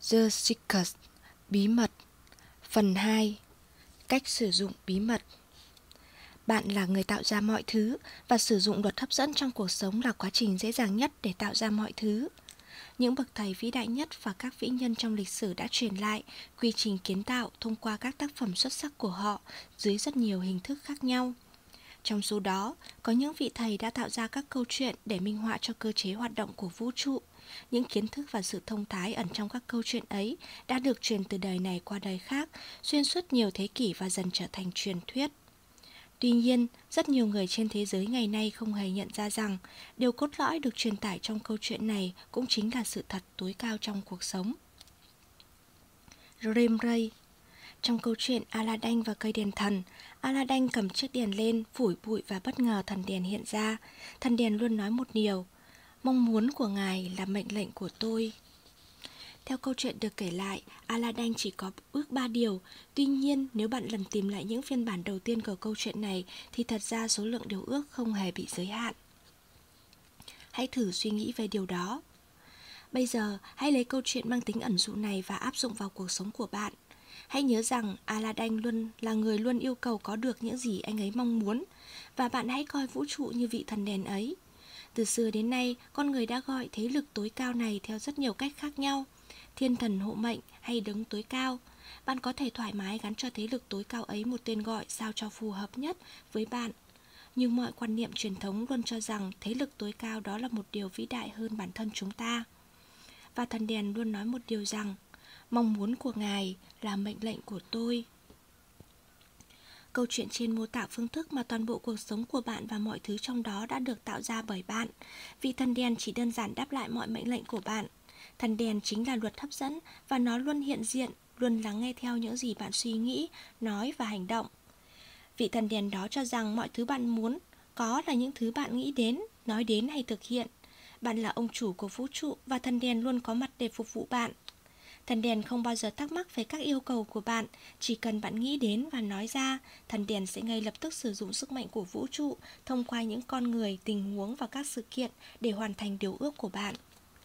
The Secret, bí mật. Phần 2. Cách sử dụng bí mật. Bạn là người tạo ra mọi thứ, và sử dụng luật hấp dẫn trong cuộc sống là quá trình dễ dàng nhất để tạo ra mọi thứ. Những bậc thầy vĩ đại nhất và các vĩ nhân trong lịch sử đã truyền lại quy trình kiến tạo thông qua các tác phẩm xuất sắc của họ dưới rất nhiều hình thức khác nhau. Trong số đó, có những vị thầy đã tạo ra các câu chuyện để minh họa cho cơ chế hoạt động của vũ trụ. Những kiến thức và sự thông thái ẩn trong các câu chuyện ấy đã được truyền từ đời này qua đời khác, xuyên suốt nhiều thế kỷ và dần trở thành truyền thuyết. Tuy nhiên, rất nhiều người trên thế giới ngày nay không hề nhận ra rằng điều cốt lõi được truyền tải trong câu chuyện này cũng chính là sự thật tối cao trong cuộc sống. Dream Ray. Trong câu chuyện Aladdin và cây đèn thần, Aladdin cầm chiếc đèn lên, phủi bụi và bất ngờ thần đèn hiện ra. Thần đèn luôn nói một điều: mong muốn của ngài là mệnh lệnh của tôi. Theo câu chuyện được kể lại, Aladdin chỉ có ước 3 điều. Tuy nhiên, nếu bạn lần tìm lại những phiên bản đầu tiên của câu chuyện này, thì thật ra số lượng điều ước không hề bị giới hạn. Hãy thử suy nghĩ về điều đó. Bây giờ, hãy lấy câu chuyện mang tính ẩn dụ này và áp dụng vào cuộc sống của bạn. Hãy nhớ rằng Aladdin luôn là người luôn yêu cầu có được những gì anh ấy mong muốn, và bạn hãy coi vũ trụ như vị thần đèn ấy. Từ xưa đến nay, con người đã gọi thế lực tối cao này theo rất nhiều cách khác nhau: thiên thần hộ mệnh hay đấng tối cao. Bạn có thể thoải mái gắn cho thế lực tối cao ấy một tên gọi sao cho phù hợp nhất với bạn. Nhưng mọi quan niệm truyền thống luôn cho rằng thế lực tối cao đó là một điều vĩ đại hơn bản thân chúng ta. Và thần đèn luôn nói một điều rằng: mong muốn của ngài là mệnh lệnh của tôi. Câu chuyện trên mô tả phương thức mà toàn bộ cuộc sống của bạn và mọi thứ trong đó đã được tạo ra bởi bạn. Vị thần đèn chỉ đơn giản đáp lại mọi mệnh lệnh của bạn. Thần đèn chính là luật hấp dẫn, và nó luôn hiện diện, luôn lắng nghe theo những gì bạn suy nghĩ, nói và hành động. Vị thần đèn đó cho rằng mọi thứ bạn muốn có là những thứ bạn nghĩ đến, nói đến hay thực hiện. Bạn là ông chủ của vũ trụ, và thần đèn luôn có mặt để phục vụ bạn. Thần đèn không bao giờ thắc mắc về các yêu cầu của bạn. Chỉ cần bạn nghĩ đến và nói ra, thần đèn sẽ ngay lập tức sử dụng sức mạnh của vũ trụ thông qua những con người, tình huống và các sự kiện để hoàn thành điều ước của bạn.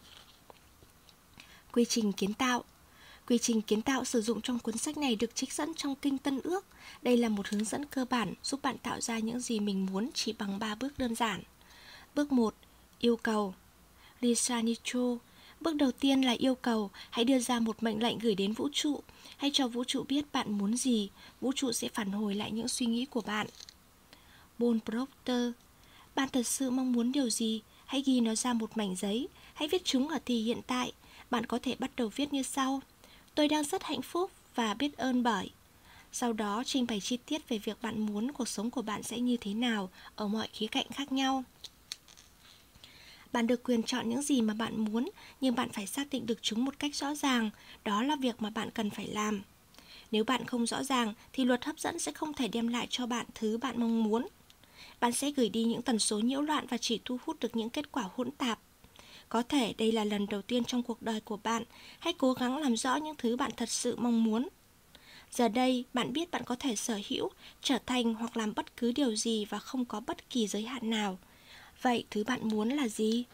Quy trình kiến tạo. Quy trình kiến tạo sử dụng trong cuốn sách này được trích dẫn trong Kinh Tân Ước. Đây là một hướng dẫn cơ bản giúp bạn tạo ra những gì mình muốn chỉ bằng 3 bước đơn giản. Bước 1. Yêu cầu. Lisa Nichols. Bước đầu tiên là yêu cầu. Hãy đưa ra một mệnh lệnh gửi đến vũ trụ. Hãy cho vũ trụ biết bạn muốn gì. Vũ trụ sẽ phản hồi lại những suy nghĩ của bạn. Paul Proctor. Bạn thật sự mong muốn điều gì? Hãy ghi nó ra một mảnh giấy. Hãy viết chúng ở thì hiện tại. Bạn có thể bắt đầu viết như sau: tôi đang rất hạnh phúc và biết ơn bởi. Sau đó trình bày chi tiết về việc bạn muốn cuộc sống của bạn sẽ như thế nào ở mọi khía cạnh khác nhau. Bạn được quyền chọn những gì mà bạn muốn, nhưng bạn phải xác định được chúng một cách rõ ràng. Đó là việc mà bạn cần phải làm. Nếu bạn không rõ ràng thì luật hấp dẫn sẽ không thể đem lại cho bạn thứ bạn mong muốn. Bạn sẽ gửi đi những tần số nhiễu loạn và chỉ thu hút được những kết quả hỗn tạp. Có thể đây là lần đầu tiên trong cuộc đời của bạn. Hãy cố gắng làm rõ những thứ bạn thật sự mong muốn. Giờ đây, bạn biết bạn có thể sở hữu, trở thành hoặc làm bất cứ điều gì và không có bất kỳ giới hạn nào. Vậy thứ bạn muốn là gì?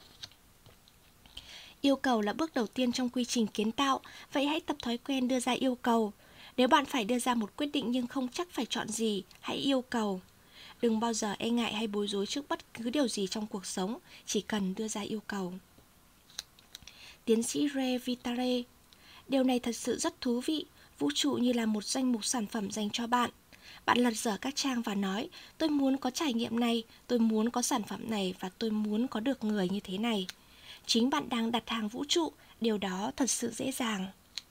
Yêu cầu là bước đầu tiên trong quy trình kiến tạo. Vậy hãy tập thói quen đưa ra yêu cầu. Nếu bạn phải đưa ra một quyết định nhưng không chắc phải chọn gì, hãy yêu cầu. Đừng bao giờ e ngại hay bối rối trước bất cứ điều gì trong cuộc sống, chỉ cần đưa ra yêu cầu. Tiến sĩ Ray Vitale. Điều này thật sự rất thú vị. Vũ trụ như là một danh mục sản phẩm dành cho bạn. Bạn lật dở các trang và nói: tôi muốn có trải nghiệm này, tôi muốn có sản phẩm này, và tôi muốn có được người như thế này. Chính bạn đang đặt hàng vũ trụ. Điều đó thật sự dễ dàng.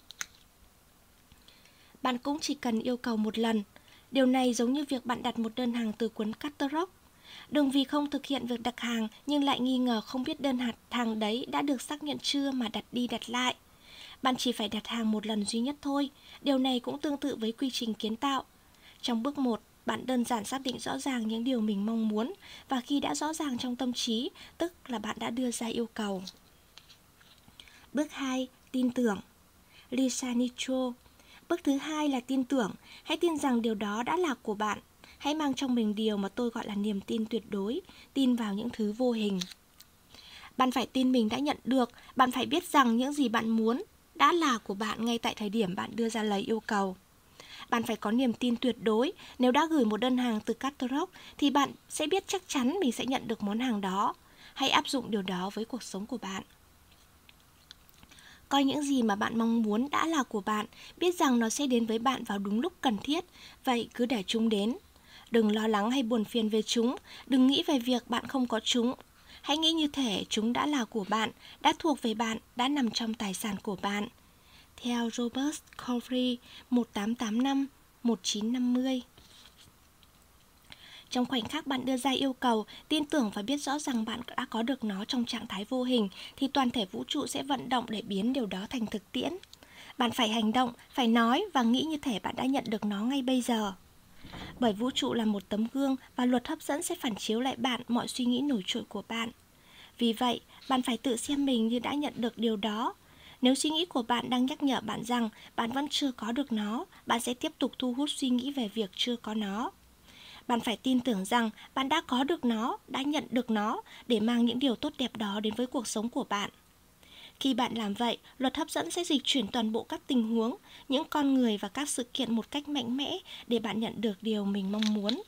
Bạn cũng chỉ cần yêu cầu một lần. Điều này giống như việc bạn đặt một đơn hàng từ cuốn catalog. Đừng vì không thực hiện việc đặt hàng nhưng lại nghi ngờ không biết đơn hàng đấy đã được xác nhận chưa mà đặt đi đặt lại. Bạn chỉ phải đặt hàng một lần duy nhất thôi. Điều này cũng tương tự với quy trình kiến tạo. Trong bước 1, bạn đơn giản xác định rõ ràng những điều mình mong muốn, và khi đã rõ ràng trong tâm trí, tức là bạn đã đưa ra yêu cầu. Bước 2. Tin tưởng. Lisa Nichols. Bước thứ 2 là tin tưởng. Hãy tin rằng điều đó đã là của bạn. Hãy mang trong mình điều mà tôi gọi là niềm tin tuyệt đối, tin vào những thứ vô hình. Bạn phải tin mình đã nhận được. Bạn phải biết rằng những gì bạn muốn đã là của bạn ngay tại thời điểm bạn đưa ra lời yêu cầu. Bạn phải có niềm tin tuyệt đối. Nếu đã gửi một đơn hàng từ catalog thì bạn sẽ biết chắc chắn mình sẽ nhận được món hàng đó. Hãy áp dụng điều đó với cuộc sống của bạn. Coi những gì mà bạn mong muốn đã là của bạn, biết rằng nó sẽ đến với bạn vào đúng lúc cần thiết, vậy cứ để chúng đến. Đừng lo lắng hay buồn phiền về chúng, đừng nghĩ về việc bạn không có chúng. Hãy nghĩ như thể chúng đã là của bạn, đã thuộc về bạn, đã nằm trong tài sản của bạn. Theo Robert Coffey 1885-1950. Trong khoảnh khắc bạn đưa ra yêu cầu, tin tưởng và biết rõ rằng bạn đã có được nó trong trạng thái vô hình, thì toàn thể vũ trụ sẽ vận động để biến điều đó thành thực tiễn. Bạn phải hành động, phải nói và nghĩ như thể bạn đã nhận được nó ngay bây giờ. Bởi vũ trụ là một tấm gương và luật hấp dẫn sẽ phản chiếu lại bạn mọi suy nghĩ nổi trội của bạn. Vì vậy, bạn phải tự xem mình như đã nhận được điều đó. Nếu suy nghĩ của bạn đang nhắc nhở bạn rằng bạn vẫn chưa có được nó, bạn sẽ tiếp tục thu hút suy nghĩ về việc chưa có nó. Bạn phải tin tưởng rằng bạn đã có được nó, đã nhận được nó để mang những điều tốt đẹp đó đến với cuộc sống của bạn. Khi bạn làm vậy, luật hấp dẫn sẽ dịch chuyển toàn bộ các tình huống, những con người và các sự kiện một cách mạnh mẽ để bạn nhận được điều mình mong muốn.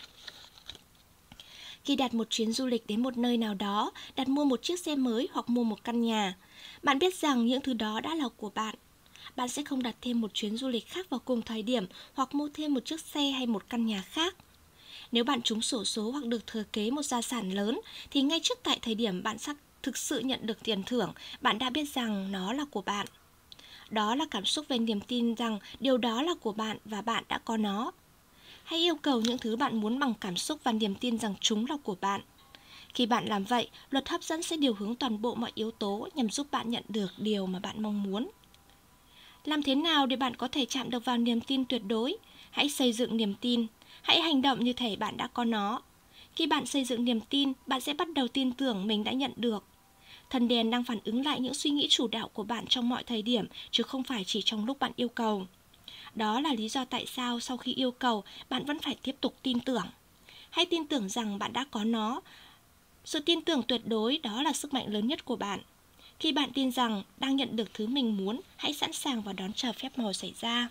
Khi đặt một chuyến du lịch đến một nơi nào đó, đặt mua một chiếc xe mới hoặc mua một căn nhà, bạn biết rằng những thứ đó đã là của bạn. Bạn sẽ không đặt thêm một chuyến du lịch khác vào cùng thời điểm hoặc mua thêm một chiếc xe hay một căn nhà khác. Nếu bạn trúng xổ số hoặc được thừa kế một gia sản lớn, thì ngay trước tại thời điểm bạn thực sự nhận được tiền thưởng, bạn đã biết rằng nó là của bạn. Đó là cảm xúc về niềm tin rằng điều đó là của bạn và bạn đã có nó. Hãy yêu cầu những thứ bạn muốn bằng cảm xúc và niềm tin rằng chúng là của bạn. Khi bạn làm vậy, luật hấp dẫn sẽ điều hướng toàn bộ mọi yếu tố nhằm giúp bạn nhận được điều mà bạn mong muốn. Làm thế nào để bạn có thể chạm được vào niềm tin tuyệt đối? Hãy xây dựng niềm tin. Hãy hành động như thể bạn đã có nó. Khi bạn xây dựng niềm tin, bạn sẽ bắt đầu tin tưởng mình đã nhận được. Thần đèn đang phản ứng lại những suy nghĩ chủ đạo của bạn trong mọi thời điểm, chứ không phải chỉ trong lúc bạn yêu cầu. Đó là lý do tại sao sau khi yêu cầu, bạn vẫn phải tiếp tục tin tưởng. Hãy tin tưởng rằng bạn đã có nó. Sự tin tưởng tuyệt đối đó là sức mạnh lớn nhất của bạn. Khi bạn tin rằng đang nhận được thứ mình muốn, hãy sẵn sàng và đón chờ phép màu xảy ra.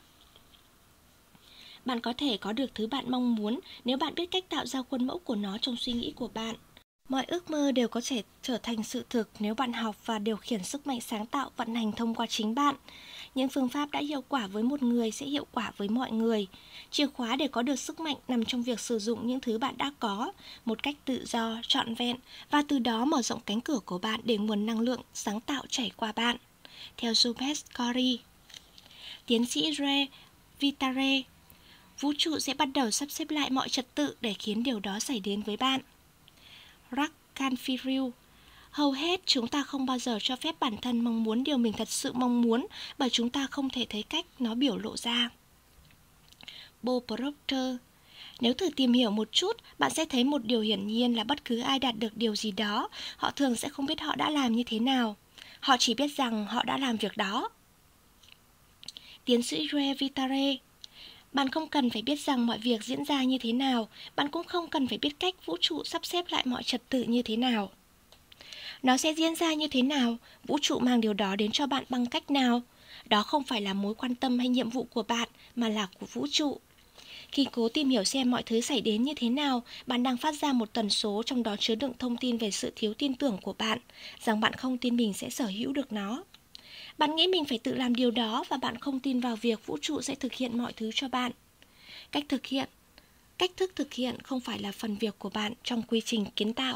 Bạn có thể có được thứ bạn mong muốn nếu bạn biết cách tạo ra khuôn mẫu của nó trong suy nghĩ của bạn. Mọi ước mơ đều có thể trở thành sự thực nếu bạn học và điều khiển sức mạnh sáng tạo vận hành thông qua chính bạn. Những phương pháp đã hiệu quả với một người sẽ hiệu quả với mọi người. Chìa khóa để có được sức mạnh nằm trong việc sử dụng những thứ bạn đã có một cách tự do, trọn vẹn và từ đó mở rộng cánh cửa của bạn để nguồn năng lượng sáng tạo chảy qua bạn. Theo Joseph Corey. Tiến sĩ Ray Vitale. Vũ trụ sẽ bắt đầu sắp xếp lại mọi trật tự để khiến điều đó xảy đến với bạn. Jack Canfield. Hầu hết chúng ta không bao giờ cho phép bản thân mong muốn điều mình thật sự mong muốn bởi chúng ta không thể thấy cách nó biểu lộ ra. Bob Proctor. Nếu thử tìm hiểu một chút, bạn sẽ thấy một điều hiển nhiên là bất cứ ai đạt được điều gì đó, họ thường sẽ không biết họ đã làm như thế nào. Họ chỉ biết rằng họ đã làm việc đó. Tiến sĩ Ray Vitale. Bạn không cần phải biết rằng mọi việc diễn ra như thế nào, bạn cũng không cần phải biết cách vũ trụ sắp xếp lại mọi trật tự như thế nào. Nó sẽ diễn ra như thế nào, vũ trụ mang điều đó đến cho bạn bằng cách nào? Đó không phải là mối quan tâm hay nhiệm vụ của bạn, mà là của vũ trụ. Khi cố tìm hiểu xem mọi thứ xảy đến như thế nào, bạn đang phát ra một tần số trong đó chứa đựng thông tin về sự thiếu tin tưởng của bạn, rằng bạn không tin mình sẽ sở hữu được nó. Bạn nghĩ mình phải tự làm điều đó và bạn không tin vào việc vũ trụ sẽ thực hiện mọi thứ cho bạn. Cách thức thực hiện không phải là phần việc của bạn trong quy trình kiến tạo.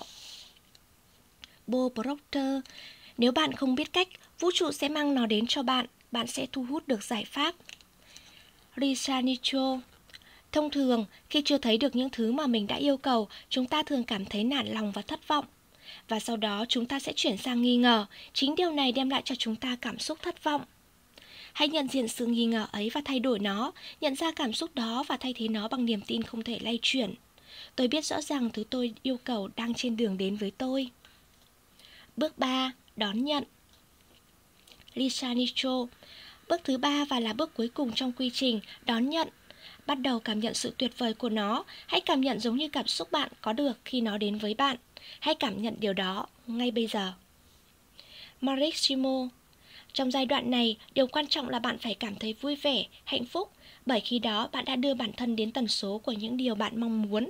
Bob Proctor. Nếu bạn không biết cách, vũ trụ sẽ mang nó đến cho bạn, bạn sẽ thu hút được giải pháp. Lisa Nicho. Thông thường, khi chưa thấy được những thứ mà mình đã yêu cầu, chúng ta thường cảm thấy nản lòng và thất vọng. Và sau đó chúng ta sẽ chuyển sang nghi ngờ, chính điều này đem lại cho chúng ta cảm xúc thất vọng. Hãy nhận diện sự nghi ngờ ấy và thay đổi nó, nhận ra cảm xúc đó và thay thế nó bằng niềm tin không thể lay chuyển. Tôi biết rõ ràng thứ tôi yêu cầu đang trên đường đến với tôi. Bước 3. Đón nhận. Lisa Nicho. Bước thứ 3 và là bước cuối cùng trong quy trình đón nhận. Bắt đầu cảm nhận sự tuyệt vời của nó. Hãy cảm nhận giống như cảm xúc bạn có được khi nó đến với bạn. Hãy cảm nhận điều đó ngay bây giờ. Marek Simo. Trong giai đoạn này, điều quan trọng là bạn phải cảm thấy vui vẻ, hạnh phúc, bởi khi đó bạn đã đưa bản thân đến tần số của những điều bạn mong muốn.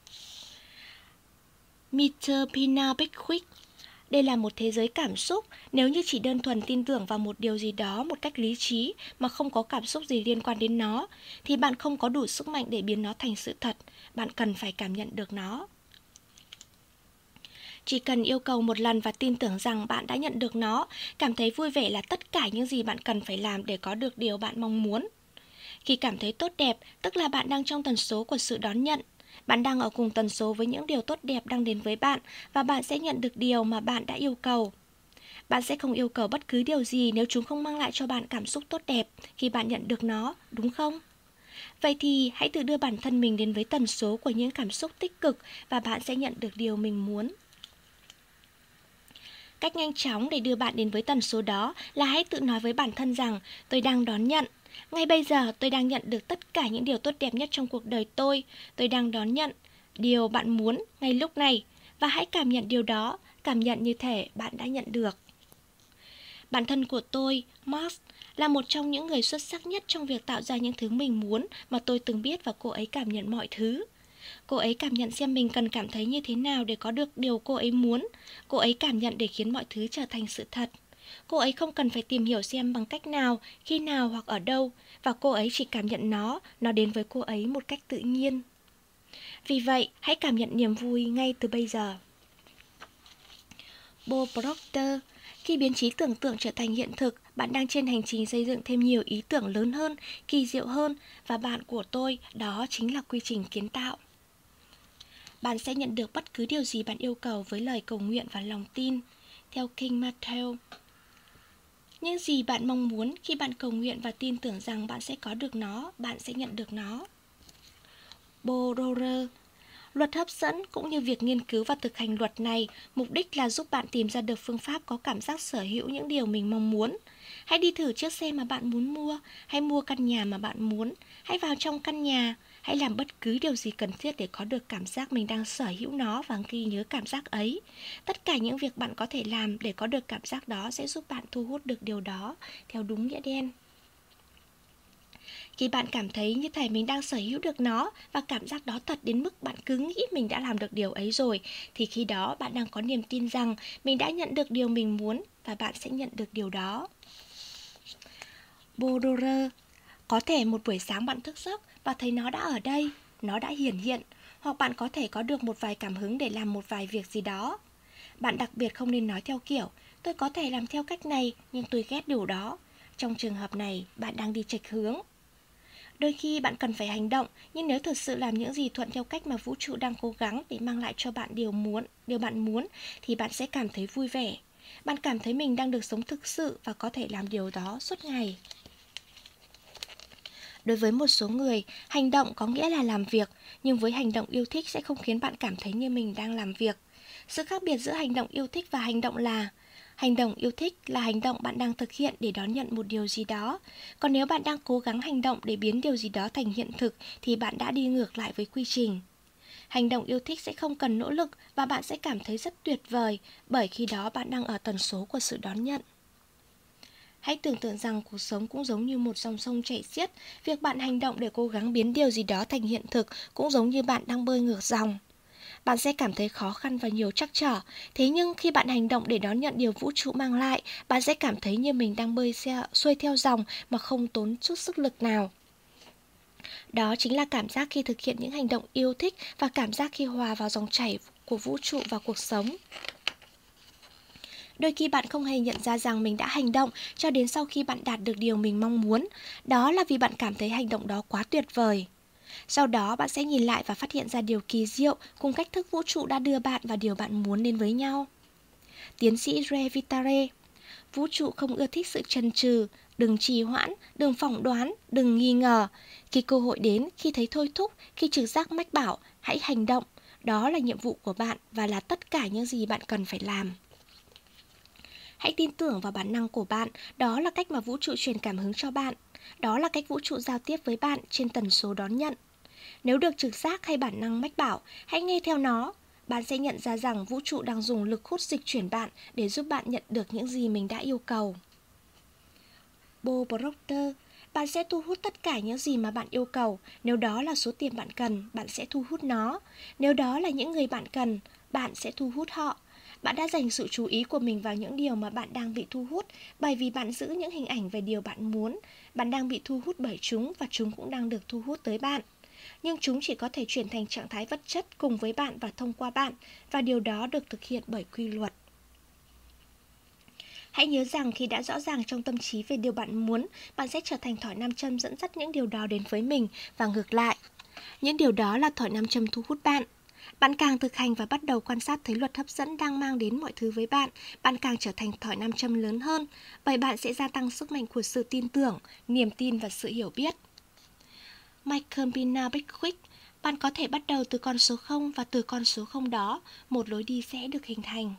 Mr. Pina Pickwick. Đây là một thế giới cảm xúc. Nếu như chỉ đơn thuần tin tưởng vào một điều gì đó một cách lý trí mà không có cảm xúc gì liên quan đến nó, thì bạn không có đủ sức mạnh để biến nó thành sự thật. Bạn cần phải cảm nhận được nó. Chỉ cần yêu cầu một lần và tin tưởng rằng bạn đã nhận được nó, cảm thấy vui vẻ là tất cả những gì bạn cần phải làm để có được điều bạn mong muốn. Khi cảm thấy tốt đẹp, tức là bạn đang trong tần số của sự đón nhận. Bạn đang ở cùng tần số với những điều tốt đẹp đang đến với bạn và bạn sẽ nhận được điều mà bạn đã yêu cầu. Bạn sẽ không yêu cầu bất cứ điều gì nếu chúng không mang lại cho bạn cảm xúc tốt đẹp khi bạn nhận được nó, đúng không? Vậy thì hãy tự đưa bản thân mình đến với tần số của những cảm xúc tích cực và bạn sẽ nhận được điều mình muốn. Cách nhanh chóng để đưa bạn đến với tần số đó là hãy tự nói với bản thân rằng tôi đang đón nhận. Ngay bây giờ tôi đang nhận được tất cả những điều tốt đẹp nhất trong cuộc đời tôi. Tôi đang đón nhận điều bạn muốn ngay lúc này. Và hãy cảm nhận điều đó, cảm nhận như thể bạn đã nhận được. Bản thân của tôi, Mars, là một trong những người xuất sắc nhất trong việc tạo ra những thứ mình muốn mà tôi từng biết, và cô ấy cảm nhận mọi thứ. Cô ấy cảm nhận xem mình cần cảm thấy như thế nào để có được điều cô ấy muốn. Cô ấy cảm nhận để khiến mọi thứ trở thành sự thật. Cô ấy không cần phải tìm hiểu xem bằng cách nào, khi nào hoặc ở đâu, và cô ấy chỉ cảm nhận nó đến với cô ấy một cách tự nhiên. Vì vậy, hãy cảm nhận niềm vui ngay từ bây giờ. Bob Proctor. Khi biến trí tưởng tượng trở thành hiện thực, bạn đang trên hành trình xây dựng thêm nhiều ý tưởng lớn hơn, kỳ diệu hơn, và bạn của tôi, đó chính là quy trình kiến tạo. Bạn sẽ nhận được bất cứ điều gì bạn yêu cầu với lời cầu nguyện và lòng tin. Theo King Matthew. Những gì bạn mong muốn, khi bạn cầu nguyện và tin tưởng rằng bạn sẽ có được nó, bạn sẽ nhận được nó. Borer. Luật hấp dẫn cũng như việc nghiên cứu và thực hành luật này, mục đích là giúp bạn tìm ra được phương pháp có cảm giác sở hữu những điều mình mong muốn. Hãy đi thử chiếc xe mà bạn muốn mua, hãy mua căn nhà mà bạn muốn, hãy vào trong căn nhà, hãy làm bất cứ điều gì cần thiết để có được cảm giác mình đang sở hữu nó và ghi nhớ cảm giác ấy. Tất cả những việc bạn có thể làm để có được cảm giác đó sẽ giúp bạn thu hút được điều đó theo đúng nghĩa đen. Khi bạn cảm thấy như thể mình đang sở hữu được nó và cảm giác đó thật đến mức bạn cứ nghĩ mình đã làm được điều ấy rồi, thì khi đó bạn đang có niềm tin rằng mình đã nhận được điều mình muốn và bạn sẽ nhận được điều đó. Bodorer. Có thể một buổi sáng bạn thức giấc và thấy nó đã ở đây, nó đã hiển hiện, hoặc bạn có thể có được một vài cảm hứng để làm một vài việc gì đó. Bạn đặc biệt không nên nói theo kiểu tôi có thể làm theo cách này nhưng tôi ghét điều đó. Trong trường hợp này, bạn đang đi chệch hướng. Đôi khi bạn cần phải hành động, nhưng nếu thực sự làm những gì thuận theo cách mà vũ trụ đang cố gắng để mang lại cho bạn điều bạn muốn, thì bạn sẽ cảm thấy vui vẻ. Bạn cảm thấy mình đang được sống thực sự và có thể làm điều đó suốt ngày. Đối với một số người, hành động có nghĩa là làm việc, nhưng với hành động yêu thích sẽ không khiến bạn cảm thấy như mình đang làm việc. Sự khác biệt giữa hành động yêu thích và hành động là: hành động yêu thích là hành động bạn đang thực hiện để đón nhận một điều gì đó. Còn nếu bạn đang cố gắng hành động để biến điều gì đó thành hiện thực thì bạn đã đi ngược lại với quy trình. Hành động yêu thích sẽ không cần nỗ lực và bạn sẽ cảm thấy rất tuyệt vời, bởi khi đó bạn đang ở tần số của sự đón nhận. Hãy tưởng tượng rằng cuộc sống cũng giống như một dòng sông chảy xiết. Việc bạn hành động để cố gắng biến điều gì đó thành hiện thực cũng giống như bạn đang bơi ngược dòng. Bạn sẽ cảm thấy khó khăn và nhiều trắc trở. Thế nhưng khi bạn hành động để đón nhận điều vũ trụ mang lại, bạn sẽ cảm thấy như mình đang bơi xuôi theo dòng mà không tốn chút sức lực nào. Đó chính là cảm giác khi thực hiện những hành động yêu thích và cảm giác khi hòa vào dòng chảy của vũ trụ và cuộc sống. Đôi khi bạn không hề nhận ra rằng mình đã hành động cho đến sau khi bạn đạt được điều mình mong muốn. Đó là vì bạn cảm thấy hành động đó quá tuyệt vời. Sau đó bạn sẽ nhìn lại và phát hiện ra điều kỳ diệu cùng cách thức vũ trụ đã đưa bạn và điều bạn muốn đến với nhau. Tiến sĩ Ray Vitale. Vũ trụ không ưa thích sự chần chừ, đừng trì hoãn, đừng phỏng đoán, đừng nghi ngờ. Khi cơ hội đến, khi thấy thôi thúc, khi trực giác mách bảo, hãy hành động. Đó là nhiệm vụ của bạn và là tất cả những gì bạn cần phải làm. Hãy tin tưởng vào bản năng của bạn, đó là cách mà vũ trụ truyền cảm hứng cho bạn. Đó là cách vũ trụ giao tiếp với bạn trên tần số đón nhận. Nếu được trực giác hay bản năng mách bảo, hãy nghe theo nó. Bạn sẽ nhận ra rằng vũ trụ đang dùng lực hút dịch chuyển bạn để giúp bạn nhận được những gì mình đã yêu cầu. Bob Proctor. Bạn sẽ thu hút tất cả những gì mà bạn yêu cầu. Nếu đó là số tiền bạn cần, bạn sẽ thu hút nó. Nếu đó là những người bạn cần, bạn sẽ thu hút họ. Bạn đã dành sự chú ý của mình vào những điều mà bạn đang bị thu hút, bởi vì bạn giữ những hình ảnh về điều bạn muốn. Bạn đang bị thu hút bởi chúng và chúng cũng đang được thu hút tới bạn. Nhưng chúng chỉ có thể chuyển thành trạng thái vật chất cùng với bạn và thông qua bạn, và điều đó được thực hiện bởi quy luật. Hãy nhớ rằng khi đã rõ ràng trong tâm trí về điều bạn muốn, bạn sẽ trở thành thỏi nam châm dẫn dắt những điều đó đến với mình và ngược lại. Những điều đó là thỏi nam châm thu hút bạn. Bạn càng thực hành và bắt đầu quan sát thấy luật hấp dẫn đang mang đến mọi thứ với bạn, bạn càng trở thành thỏi nam châm lớn hơn, bởi bạn sẽ gia tăng sức mạnh của sự tin tưởng, niềm tin và sự hiểu biết. Michael Pina Beckwith, bạn có thể bắt đầu từ con số 0 và từ con số 0 đó, một lối đi sẽ được hình thành.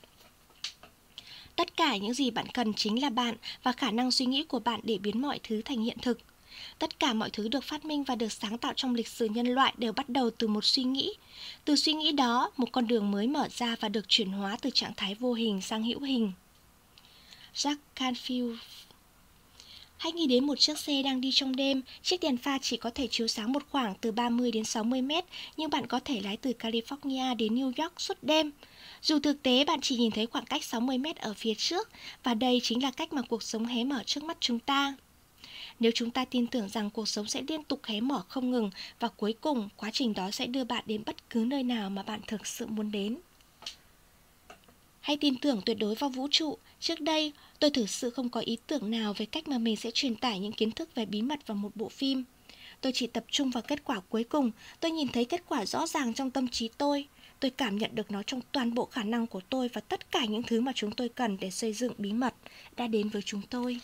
Tất cả những gì bạn cần chính là bạn và khả năng suy nghĩ của bạn để biến mọi thứ thành hiện thực. Tất cả mọi thứ được phát minh và được sáng tạo trong lịch sử nhân loại đều bắt đầu từ một suy nghĩ. Từ suy nghĩ đó, một con đường mới mở ra và được chuyển hóa từ trạng thái vô hình sang hữu hình. Jack Canfield. Hãy nghĩ đến một chiếc xe đang đi trong đêm, chiếc đèn pha chỉ có thể chiếu sáng một khoảng từ 30 đến 60 mét, nhưng bạn có thể lái từ California đến New York suốt đêm. Dù thực tế bạn chỉ nhìn thấy khoảng cách 60 mét ở phía trước, và đây chính là cách mà cuộc sống hé mở trước mắt chúng ta. Nếu chúng ta tin tưởng rằng cuộc sống sẽ liên tục hé mở không ngừng, và cuối cùng quá trình đó sẽ đưa bạn đến bất cứ nơi nào mà bạn thực sự muốn đến. Hãy tin tưởng tuyệt đối vào vũ trụ. Trước đây, tôi thực sự không có ý tưởng nào về cách mà mình sẽ truyền tải những kiến thức về bí mật vào một bộ phim. Tôi chỉ tập trung vào kết quả cuối cùng. Tôi nhìn thấy kết quả rõ ràng trong tâm trí tôi. Tôi cảm nhận được nó trong toàn bộ khả năng của tôi, và tất cả những thứ mà chúng tôi cần để xây dựng bí mật đã đến với chúng tôi.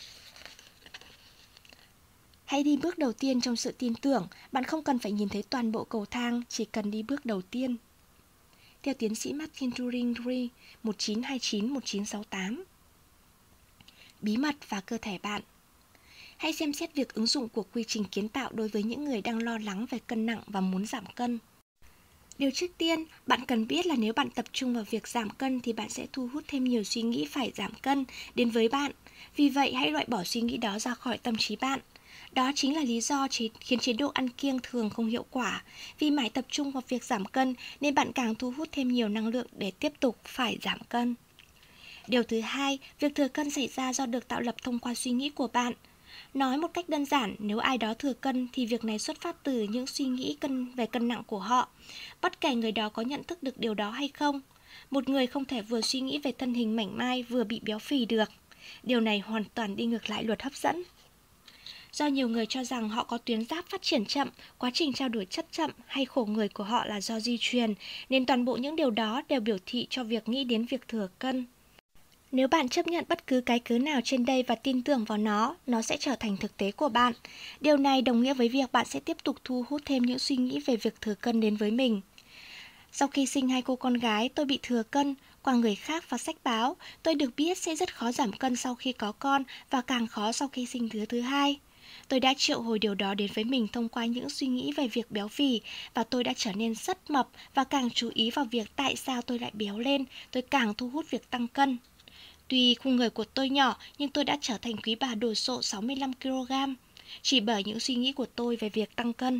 Hãy đi bước đầu tiên trong sự tin tưởng. Bạn không cần phải nhìn thấy toàn bộ cầu thang, chỉ cần đi bước đầu tiên. Theo tiến sĩ Martin Turing Gray, 1929-1968. Bí mật và cơ thể bạn. Hãy xem xét việc ứng dụng của quy trình kiến tạo đối với những người đang lo lắng về cân nặng và muốn giảm cân. Điều trước tiên, bạn cần biết là nếu bạn tập trung vào việc giảm cân thì bạn sẽ thu hút thêm nhiều suy nghĩ phải giảm cân đến với bạn. Vì vậy, hãy loại bỏ suy nghĩ đó ra khỏi tâm trí bạn. Đó chính là lý do khiến chế độ ăn kiêng thường không hiệu quả. Vì mãi tập trung vào việc giảm cân nên bạn càng thu hút thêm nhiều năng lượng để tiếp tục phải giảm cân. Điều thứ hai, việc thừa cân xảy ra do được tạo lập thông qua suy nghĩ của bạn. Nói một cách đơn giản, nếu ai đó thừa cân thì việc này xuất phát từ những suy nghĩ về cân nặng của họ, bất kể người đó có nhận thức được điều đó hay không. Một người không thể vừa suy nghĩ về thân hình mảnh mai vừa bị béo phì được. Điều này hoàn toàn đi ngược lại luật hấp dẫn. Do nhiều người cho rằng họ có tuyến giáp phát triển chậm, quá trình trao đổi chất chậm hay khổ người của họ là do di truyền, nên toàn bộ những điều đó đều biểu thị cho việc nghĩ đến việc thừa cân. Nếu bạn chấp nhận bất cứ cái cớ nào trên đây và tin tưởng vào nó sẽ trở thành thực tế của bạn. Điều này đồng nghĩa với việc bạn sẽ tiếp tục thu hút thêm những suy nghĩ về việc thừa cân đến với mình. Sau khi sinh 2 cô con gái, tôi bị thừa cân. Qua người khác và sách báo, tôi được biết sẽ rất khó giảm cân sau khi có con và càng khó sau khi sinh đứa thứ hai. Tôi đã triệu hồi điều đó đến với mình thông qua những suy nghĩ về việc béo phì, và tôi đã trở nên rất mập và càng chú ý vào việc tại sao tôi lại béo lên, tôi càng thu hút việc tăng cân. Tuy khung người của tôi nhỏ, nhưng tôi đã trở thành quý bà đồ sộ 65 kg, chỉ bởi những suy nghĩ của tôi về việc tăng cân.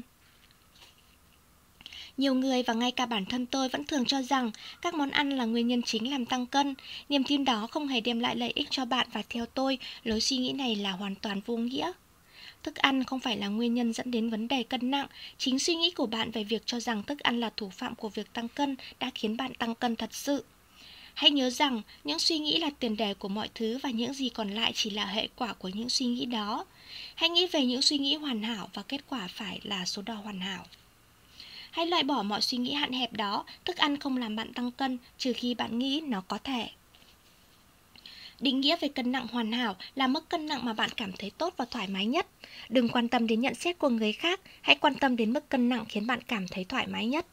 Nhiều người và ngay cả bản thân tôi vẫn thường cho rằng các món ăn là nguyên nhân chính làm tăng cân. Niềm tin đó không hề đem lại lợi ích cho bạn, và theo tôi, lối suy nghĩ này là hoàn toàn vô nghĩa. Thức ăn không phải là nguyên nhân dẫn đến vấn đề cân nặng. Chính suy nghĩ của bạn về việc cho rằng thức ăn là thủ phạm của việc tăng cân đã khiến bạn tăng cân thật sự. Hãy nhớ rằng những suy nghĩ là tiền đề của mọi thứ, và những gì còn lại chỉ là hệ quả của những suy nghĩ đó. Hãy nghĩ về những suy nghĩ hoàn hảo và kết quả phải là số đo hoàn hảo. Hãy loại bỏ mọi suy nghĩ hạn hẹp đó. Thức ăn không làm bạn tăng cân trừ khi bạn nghĩ nó có thể. Định nghĩa về cân nặng hoàn hảo là mức cân nặng mà bạn cảm thấy tốt và thoải mái nhất. Đừng quan tâm đến nhận xét của người khác, hãy quan tâm đến mức cân nặng khiến bạn cảm thấy thoải mái nhất.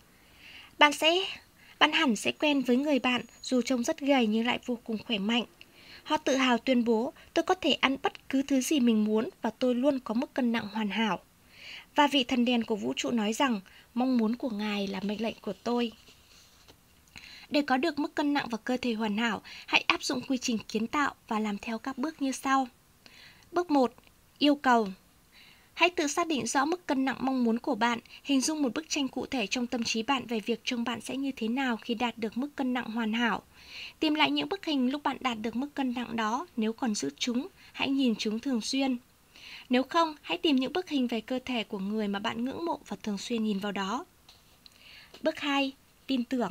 Bạn hẳn sẽ quen với người bạn dù trông rất gầy nhưng lại vô cùng khỏe mạnh. Họ tự hào tuyên bố, tôi có thể ăn bất cứ thứ gì mình muốn và tôi luôn có mức cân nặng hoàn hảo. Và vị thần đèn của vũ trụ nói rằng, mong muốn của ngài là mệnh lệnh của tôi. Để có được mức cân nặng và cơ thể hoàn hảo, hãy áp dụng quy trình kiến tạo và làm theo các bước như sau. Bước 1. Yêu cầu. Hãy tự xác định rõ mức cân nặng mong muốn của bạn, hình dung một bức tranh cụ thể trong tâm trí bạn về việc trông bạn sẽ như thế nào khi đạt được mức cân nặng hoàn hảo. Tìm lại những bức hình lúc bạn đạt được mức cân nặng đó, nếu còn giữ chúng, hãy nhìn chúng thường xuyên. Nếu không, hãy tìm những bức hình về cơ thể của người mà bạn ngưỡng mộ và thường xuyên nhìn vào đó. Bước 2. Tin tưởng.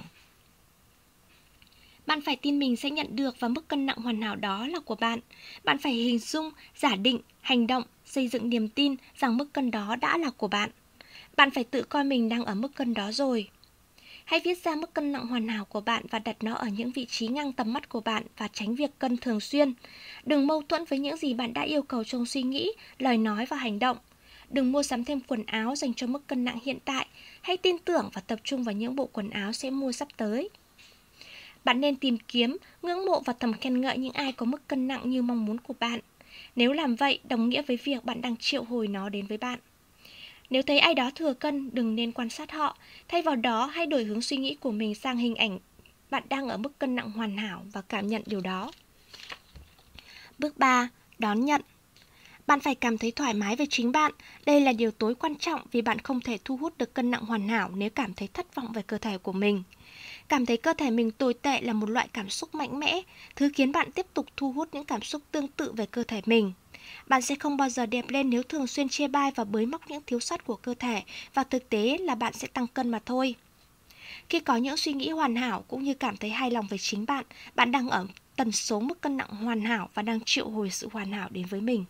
Bạn phải tin mình sẽ nhận được và mức cân nặng hoàn hảo đó là của bạn. Bạn phải hình dung, giả định, hành động, xây dựng niềm tin rằng mức cân đó đã là của bạn. Bạn phải tự coi mình đang ở mức cân đó rồi. Hãy viết ra mức cân nặng hoàn hảo của bạn và đặt nó ở những vị trí ngang tầm mắt của bạn và tránh việc cân thường xuyên. Đừng mâu thuẫn với những gì bạn đã yêu cầu trong suy nghĩ, lời nói và hành động. Đừng mua sắm thêm quần áo dành cho mức cân nặng hiện tại. Hãy tin tưởng và tập trung vào những bộ quần áo sẽ mua sắp tới. Bạn nên tìm kiếm, ngưỡng mộ và thầm khen ngợi những ai có mức cân nặng như mong muốn của bạn. Nếu làm vậy, đồng nghĩa với việc bạn đang triệu hồi nó đến với bạn. Nếu thấy ai đó thừa cân, đừng nên quan sát họ. Thay vào đó, hãy đổi hướng suy nghĩ của mình sang hình ảnh bạn đang ở mức cân nặng hoàn hảo và cảm nhận điều đó. Bước 3. Đón nhận. Bạn phải cảm thấy thoải mái về chính bạn. Đây là điều tối quan trọng vì bạn không thể thu hút được cân nặng hoàn hảo nếu cảm thấy thất vọng về cơ thể của mình. Cảm thấy cơ thể mình tồi tệ là một loại cảm xúc mạnh mẽ, thứ khiến bạn tiếp tục thu hút những cảm xúc tương tự về cơ thể mình. Bạn sẽ không bao giờ đẹp lên nếu thường xuyên chê bai và bới móc những thiếu sót của cơ thể, và thực tế là bạn sẽ tăng cân mà thôi. Khi có những suy nghĩ hoàn hảo cũng như cảm thấy hài lòng về chính bạn, bạn đang ở tần số mức cân nặng hoàn hảo và đang triệu hồi sự hoàn hảo đến với mình.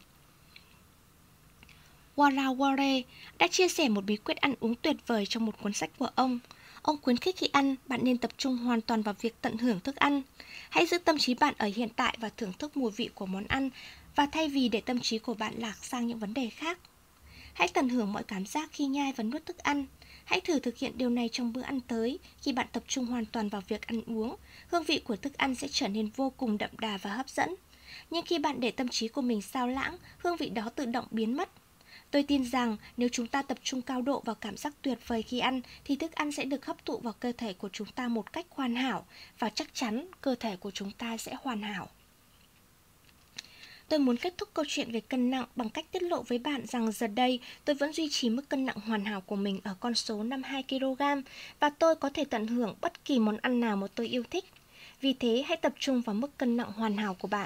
Warren Buffett đã chia sẻ một bí quyết ăn uống tuyệt vời trong một cuốn sách của ông. Ông khuyến khích khi ăn, bạn nên tập trung hoàn toàn vào việc tận hưởng thức ăn. Hãy giữ tâm trí bạn ở hiện tại và thưởng thức mùi vị của món ăn, và thay vì để tâm trí của bạn lạc sang những vấn đề khác. Hãy tận hưởng mọi cảm giác khi nhai và nuốt thức ăn. Hãy thử thực hiện điều này trong bữa ăn tới. Khi bạn tập trung hoàn toàn vào việc ăn uống, hương vị của thức ăn sẽ trở nên vô cùng đậm đà và hấp dẫn. Nhưng khi bạn để tâm trí của mình sao lãng, hương vị đó tự động biến mất. Tôi tin rằng nếu chúng ta tập trung cao độ vào cảm giác tuyệt vời khi ăn, thì thức ăn sẽ được hấp thụ vào cơ thể của chúng ta một cách hoàn hảo, và chắc chắn cơ thể của chúng ta sẽ hoàn hảo. Tôi muốn kết thúc câu chuyện về cân nặng bằng cách tiết lộ với bạn rằng giờ đây tôi vẫn duy trì mức cân nặng hoàn hảo của mình ở con số 52 kg, và tôi có thể tận hưởng bất kỳ món ăn nào mà tôi yêu thích. Vì thế, hãy tập trung vào mức cân nặng hoàn hảo của bạn.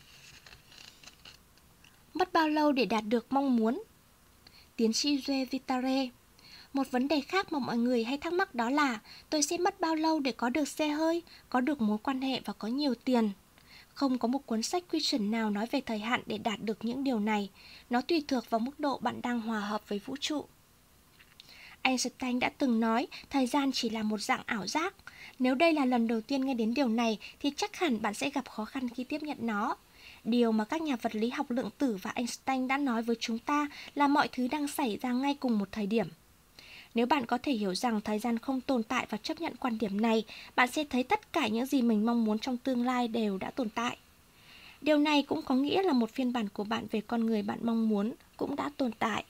Mất bao lâu để đạt được mong muốn? Tiến sĩ Joe Vitale. Một vấn đề khác mà mọi người hay thắc mắc đó là tôi sẽ mất bao lâu để có được xe hơi, có được mối quan hệ và có nhiều tiền. Không có một cuốn sách quy chuẩn nào nói về thời hạn để đạt được những điều này. Nó tùy thuộc vào mức độ bạn đang hòa hợp với vũ trụ. Einstein đã từng nói thời gian chỉ là một dạng ảo giác. Nếu đây là lần đầu tiên nghe đến điều này thì chắc hẳn bạn sẽ gặp khó khăn khi tiếp nhận nó. Điều mà các nhà vật lý học lượng tử và Einstein đã nói với chúng ta là mọi thứ đang xảy ra ngay cùng một thời điểm. Nếu bạn có thể hiểu rằng thời gian không tồn tại và chấp nhận quan điểm này, bạn sẽ thấy tất cả những gì mình mong muốn trong tương lai đều đã tồn tại. Điều này cũng có nghĩa là một phiên bản của bạn về con người bạn mong muốn cũng đã tồn tại.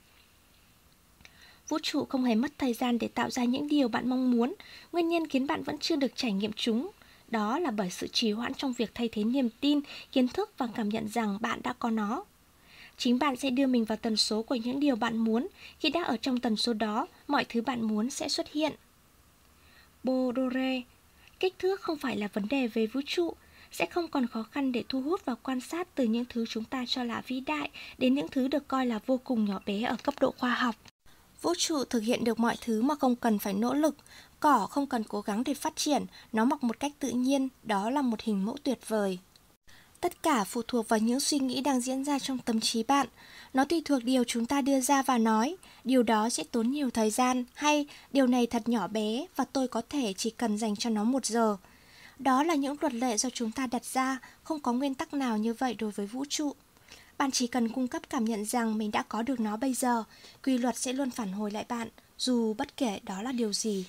Vũ trụ không hề mất thời gian để tạo ra những điều bạn mong muốn. Nguyên nhân khiến bạn vẫn chưa được trải nghiệm chúng, đó là bởi sự trì hoãn trong việc thay thế niềm tin, kiến thức và cảm nhận rằng bạn đã có nó. Chính bạn sẽ đưa mình vào tần số của những điều bạn muốn. Khi đã ở trong tần số đó, mọi thứ bạn muốn sẽ xuất hiện. Baudelaire. Kích thước không phải là vấn đề về vũ trụ. Sẽ không còn khó khăn để thu hút và quan sát từ những thứ chúng ta cho là vĩ đại đến những thứ được coi là vô cùng nhỏ bé ở cấp độ khoa học. Vũ trụ thực hiện được mọi thứ mà không cần phải nỗ lực. Cỏ không cần cố gắng để phát triển, nó mọc một cách tự nhiên, đó là một hình mẫu tuyệt vời. Tất cả phụ thuộc vào những suy nghĩ đang diễn ra trong tâm trí bạn. Nó tùy thuộc điều chúng ta đưa ra và nói. Điều đó sẽ tốn nhiều thời gian, hay điều này thật nhỏ bé và tôi có thể chỉ cần dành cho nó 1 giờ. Đó là những luật lệ do chúng ta đặt ra, không có nguyên tắc nào như vậy đối với vũ trụ. Bạn chỉ cần cung cấp cảm nhận rằng mình đã có được nó bây giờ. Quy luật sẽ luôn phản hồi lại bạn, dù bất kể đó là điều gì.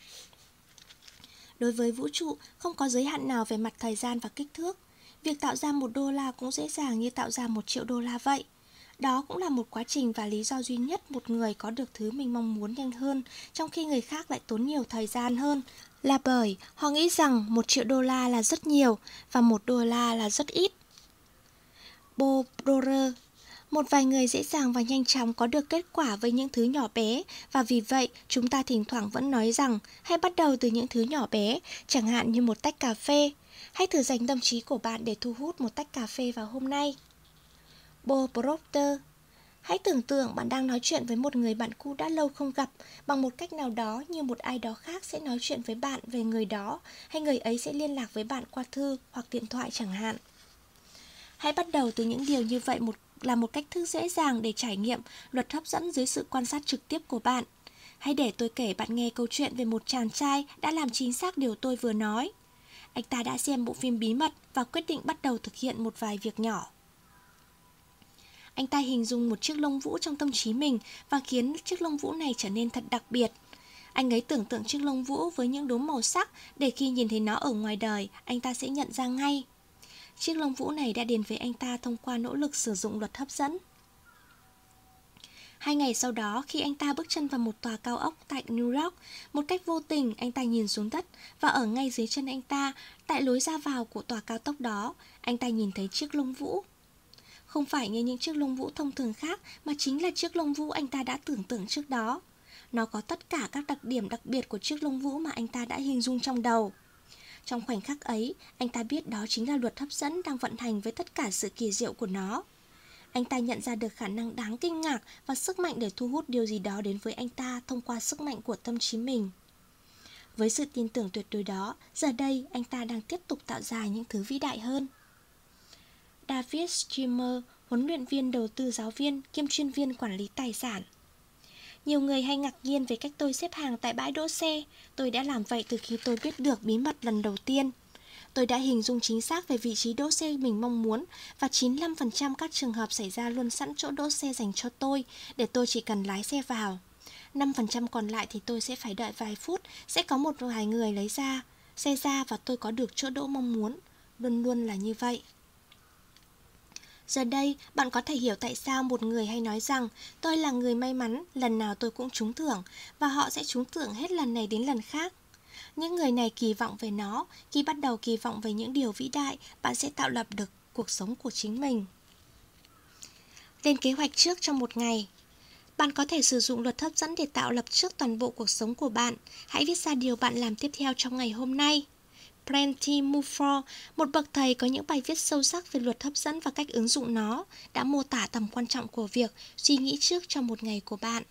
Đối với vũ trụ, không có giới hạn nào về mặt thời gian và kích thước. Việc tạo ra $1 cũng dễ dàng như tạo ra $1.000.000 vậy. Đó cũng là một quá trình và lý do duy nhất một người có được thứ mình mong muốn nhanh hơn, trong khi người khác lại tốn nhiều thời gian hơn, là bởi họ nghĩ rằng $1.000.000 là rất nhiều và $1 là rất ít. Bob Dorer. Một vài người dễ dàng và nhanh chóng có được kết quả với những thứ nhỏ bé, và vì vậy chúng ta thỉnh thoảng vẫn nói rằng hãy bắt đầu từ những thứ nhỏ bé, chẳng hạn như một tách cà phê. Hãy thử dành tâm trí của bạn để thu hút một tách cà phê vào hôm nay. Bob Proctor. Hãy tưởng tượng bạn đang nói chuyện với một người bạn cũ đã lâu không gặp. Bằng một cách nào đó, như một ai đó khác sẽ nói chuyện với bạn về người đó, hay người ấy sẽ liên lạc với bạn qua thư hoặc điện thoại chẳng hạn. Hãy bắt đầu từ những điều như vậy là một cách thức dễ dàng để trải nghiệm luật hấp dẫn dưới sự quan sát trực tiếp của bạn. Hãy để tôi kể bạn nghe câu chuyện về một chàng trai đã làm chính xác điều tôi vừa nói. Anh ta đã xem bộ phim Bí mật và quyết định bắt đầu thực hiện một vài việc nhỏ. Anh ta hình dung một chiếc lông vũ trong tâm trí mình và khiến chiếc lông vũ này trở nên thật đặc biệt. Anh ấy tưởng tượng chiếc lông vũ với những đốm màu sắc để khi nhìn thấy nó ở ngoài đời, anh ta sẽ nhận ra ngay. Chiếc lông vũ này đã đến với anh ta thông qua nỗ lực sử dụng luật hấp dẫn. 2 ngày sau đó, khi anh ta bước chân vào một tòa cao ốc tại New York, một cách vô tình anh ta nhìn xuống đất, và ở ngay dưới chân anh ta, tại lối ra vào của tòa cao tốc đó, anh ta nhìn thấy chiếc lông vũ. Không phải như những chiếc lông vũ thông thường khác, mà chính là chiếc lông vũ anh ta đã tưởng tượng trước đó. Nó có tất cả các đặc điểm đặc biệt của chiếc lông vũ mà anh ta đã hình dung trong đầu. Trong khoảnh khắc ấy, anh ta biết đó chính là luật hấp dẫn đang vận hành với tất cả sự kỳ diệu của nó. Anh ta nhận ra được khả năng đáng kinh ngạc và sức mạnh để thu hút điều gì đó đến với anh ta thông qua sức mạnh của tâm trí mình. Với sự tin tưởng tuyệt đối đó, giờ đây anh ta đang tiếp tục tạo ra những thứ vĩ đại hơn. David Schwimmer, huấn luyện viên đầu tư giáo viên kiêm chuyên viên quản lý tài sản. Nhiều người hay ngạc nhiên về cách tôi xếp hàng tại bãi đỗ xe. Tôi đã làm vậy từ khi tôi biết được bí mật lần đầu tiên. Tôi đã hình dung chính xác về vị trí đỗ xe mình mong muốn, và 95% các trường hợp xảy ra luôn sẵn chỗ đỗ xe dành cho tôi, để tôi chỉ cần lái xe vào. 5% còn lại thì tôi sẽ phải đợi vài phút, sẽ có một vài người lấy xe ra và tôi có được chỗ đỗ mong muốn. Luôn luôn là như vậy. Giờ đây, bạn có thể hiểu tại sao một người hay nói rằng tôi là người may mắn, lần nào tôi cũng trúng thưởng, và họ sẽ trúng thưởng hết lần này đến lần khác. Những người này kỳ vọng về nó. Khi bắt đầu kỳ vọng về những điều vĩ đại, bạn sẽ tạo lập được cuộc sống của chính mình. Lên kế hoạch trước trong một ngày. Bạn có thể sử dụng luật hấp dẫn để tạo lập trước toàn bộ cuộc sống của bạn. Hãy viết ra điều bạn làm tiếp theo trong ngày hôm nay. Plenty Muford, một bậc thầy có những bài viết sâu sắc về luật hấp dẫn và cách ứng dụng nó, đã mô tả tầm quan trọng của việc suy nghĩ trước cho một ngày của bạn.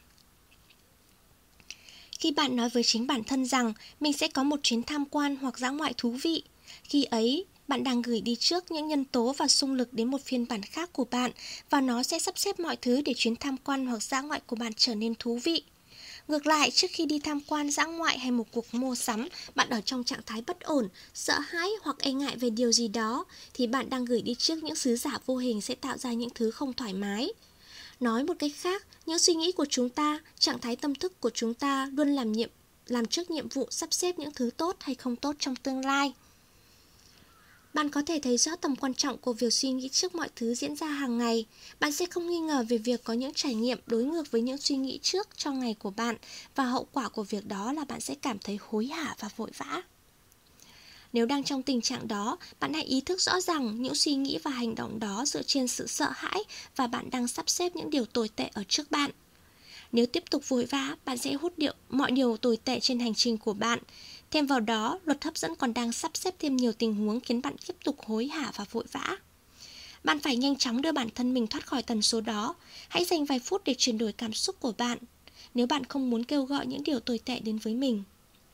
Khi bạn nói với chính bản thân rằng mình sẽ có một chuyến tham quan hoặc dã ngoại thú vị, khi ấy bạn đang gửi đi trước những nhân tố và xung lực đến một phiên bản khác của bạn, và nó sẽ sắp xếp mọi thứ để chuyến tham quan hoặc dã ngoại của bạn trở nên thú vị. Ngược lại, trước khi đi tham quan, dã ngoại hay một cuộc mua sắm, bạn ở trong trạng thái bất ổn, sợ hãi hoặc e ngại về điều gì đó, thì bạn đang gửi đi trước những sứ giả vô hình sẽ tạo ra những thứ không thoải mái. Nói một cách khác, những suy nghĩ của chúng ta, trạng thái tâm thức của chúng ta luôn làm trước nhiệm vụ sắp xếp những thứ tốt hay không tốt trong tương lai. Bạn có thể thấy rõ tầm quan trọng của việc suy nghĩ trước mọi thứ diễn ra hàng ngày. Bạn sẽ không nghi ngờ về việc có những trải nghiệm đối ngược với những suy nghĩ trước trong ngày của bạn, và hậu quả của việc đó là bạn sẽ cảm thấy hối hả và vội vã. Nếu đang trong tình trạng đó, bạn hãy ý thức rõ rằng những suy nghĩ và hành động đó dựa trên sự sợ hãi, và bạn đang sắp xếp những điều tồi tệ ở trước bạn. Nếu tiếp tục vội vã, bạn sẽ hút mọi điều tồi tệ trên hành trình của bạn. Thêm vào đó, luật hấp dẫn còn đang sắp xếp thêm nhiều tình huống khiến bạn tiếp tục hối hả và vội vã. Bạn phải nhanh chóng đưa bản thân mình thoát khỏi tần số đó. Hãy dành vài phút để chuyển đổi cảm xúc của bạn, nếu bạn không muốn kêu gọi những điều tồi tệ đến với mình.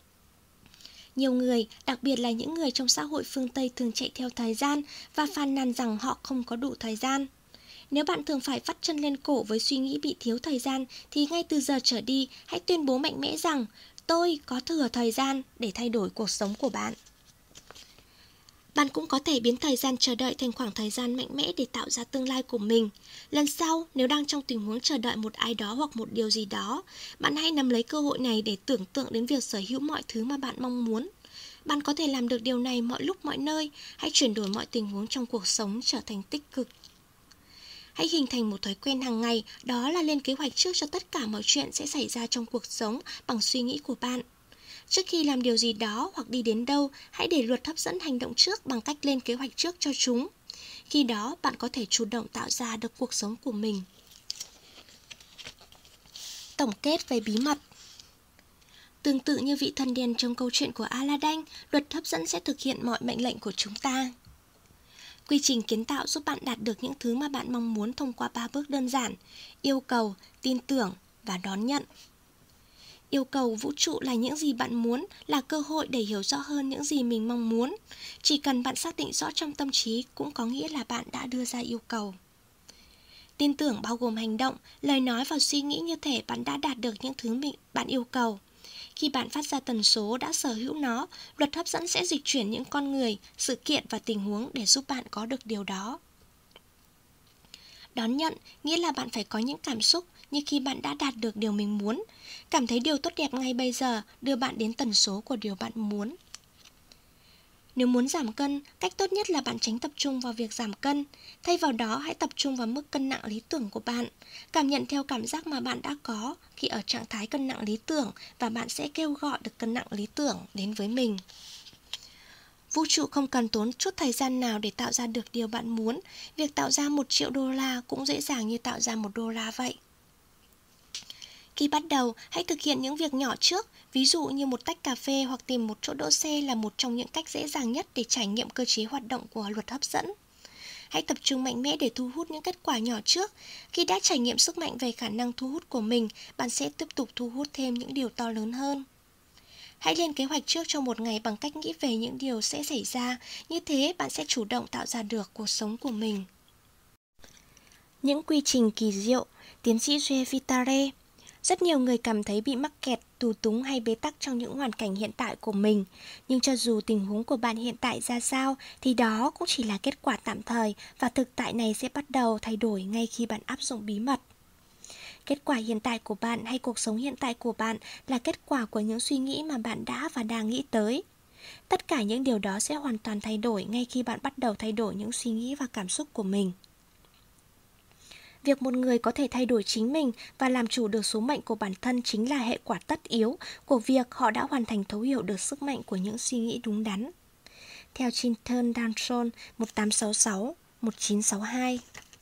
Nhiều người, đặc biệt là những người trong xã hội phương Tây, thường chạy theo thời gian và phàn nàn rằng họ không có đủ thời gian. Nếu bạn thường phải vắt chân lên cổ với suy nghĩ bị thiếu thời gian, thì ngay từ giờ trở đi, hãy tuyên bố mạnh mẽ rằng tôi có thừa thời gian để thay đổi cuộc sống của bạn. Bạn cũng có thể biến thời gian chờ đợi thành khoảng thời gian mạnh mẽ để tạo ra tương lai của mình. Lần sau, nếu đang trong tình huống chờ đợi một ai đó hoặc một điều gì đó, bạn hãy nắm lấy cơ hội này để tưởng tượng đến việc sở hữu mọi thứ mà bạn mong muốn. Bạn có thể làm được điều này mọi lúc mọi nơi. Hãy chuyển đổi mọi tình huống trong cuộc sống trở thành tích cực. Hãy hình thành một thói quen hàng ngày, đó là lên kế hoạch trước cho tất cả mọi chuyện sẽ xảy ra trong cuộc sống bằng suy nghĩ của bạn. Trước khi làm điều gì đó hoặc đi đến đâu, hãy để luật hấp dẫn hành động trước bằng cách lên kế hoạch trước cho chúng. Khi đó, bạn có thể chủ động tạo ra được cuộc sống của mình. Tổng kết về bí mật. Tương tự như vị thần đèn trong câu chuyện của Aladdin, luật hấp dẫn sẽ thực hiện mọi mệnh lệnh của chúng ta. Quy trình kiến tạo giúp bạn đạt được những thứ mà bạn mong muốn thông qua 3 bước đơn giản: yêu cầu, tin tưởng và đón nhận. Yêu cầu vũ trụ là những gì bạn muốn, là cơ hội để hiểu rõ hơn những gì mình mong muốn. Chỉ cần bạn xác định rõ trong tâm trí cũng có nghĩa là bạn đã đưa ra yêu cầu. Tin tưởng bao gồm hành động, lời nói và suy nghĩ như thể bạn đã đạt được những thứ bạn yêu cầu. Khi bạn phát ra tần số đã sở hữu nó, luật hấp dẫn sẽ dịch chuyển những con người, sự kiện và tình huống để giúp bạn có được điều đó. Đón nhận nghĩa là bạn phải có những cảm xúc như khi bạn đã đạt được điều mình muốn. Cảm thấy điều tốt đẹp ngay bây giờ đưa bạn đến tần số của điều bạn muốn. Nếu muốn giảm cân, cách tốt nhất là bạn tránh tập trung vào việc giảm cân. Thay vào đó, hãy tập trung vào mức cân nặng lý tưởng của bạn. Cảm nhận theo cảm giác mà bạn đã có khi ở trạng thái cân nặng lý tưởng và bạn sẽ kêu gọi được cân nặng lý tưởng đến với mình. Vũ trụ không cần tốn chút thời gian nào để tạo ra được điều bạn muốn. Việc tạo ra 1 triệu đô la cũng dễ dàng như tạo ra 1 đô la vậy. Khi bắt đầu, hãy thực hiện những việc nhỏ trước, ví dụ như một tách cà phê hoặc tìm một chỗ đỗ xe là một trong những cách dễ dàng nhất để trải nghiệm cơ chế hoạt động của luật hấp dẫn. Hãy tập trung mạnh mẽ để thu hút những kết quả nhỏ trước. Khi đã trải nghiệm sức mạnh về khả năng thu hút của mình, bạn sẽ tiếp tục thu hút thêm những điều to lớn hơn. Hãy lên kế hoạch trước cho một ngày bằng cách nghĩ về những điều sẽ xảy ra. Như thế, bạn sẽ chủ động tạo ra được cuộc sống của mình. Những quy trình kỳ diệu. Tiến sĩ Joe Vitale. Rất nhiều người cảm thấy bị mắc kẹt, tù túng hay bế tắc trong những hoàn cảnh hiện tại của mình. Nhưng cho dù tình huống của bạn hiện tại ra sao, thì đó cũng chỉ là kết quả tạm thời và thực tại này sẽ bắt đầu thay đổi ngay khi bạn áp dụng bí mật. Kết quả hiện tại của bạn hay cuộc sống hiện tại của bạn là kết quả của những suy nghĩ mà bạn đã và đang nghĩ tới. Tất cả những điều đó sẽ hoàn toàn thay đổi ngay khi bạn bắt đầu thay đổi những suy nghĩ và cảm xúc của mình. Việc một người có thể thay đổi chính mình và làm chủ được số mệnh của bản thân chính là hệ quả tất yếu của việc họ đã hoàn thành thấu hiểu được sức mạnh của những suy nghĩ đúng đắn. Theo Chinton Danson 1866-1962.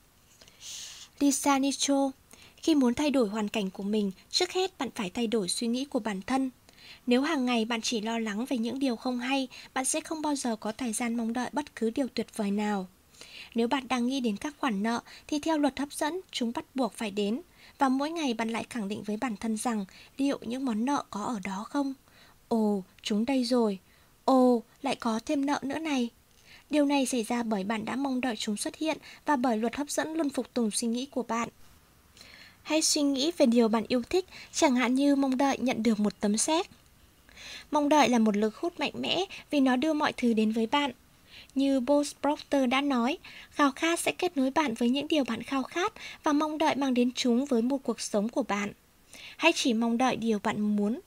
Lisa Nichols. Khi muốn thay đổi hoàn cảnh của mình, trước hết bạn phải thay đổi suy nghĩ của bản thân. Nếu hàng ngày bạn chỉ lo lắng về những điều không hay, bạn sẽ không bao giờ có thời gian mong đợi bất cứ điều tuyệt vời nào. Nếu bạn đang nghĩ đến các khoản nợ thì theo luật hấp dẫn, chúng bắt buộc phải đến. Và mỗi ngày bạn lại khẳng định với bản thân rằng liệu những món nợ có ở đó không? Ồ, chúng đây rồi. Ồ, lại có thêm nợ nữa này. Điều này xảy ra bởi bạn đã mong đợi chúng xuất hiện và bởi luật hấp dẫn luôn phục tùng suy nghĩ của bạn. Hãy suy nghĩ về điều bạn yêu thích, chẳng hạn như mong đợi nhận được một tấm séc. Mong đợi là một lực hút mạnh mẽ vì nó đưa mọi thứ đến với bạn. Như Bose Proctor đã nói, khao khát sẽ kết nối bạn với những điều bạn khao khát và mong đợi mang đến chúng với một cuộc sống của bạn. Hãy chỉ mong đợi điều bạn muốn.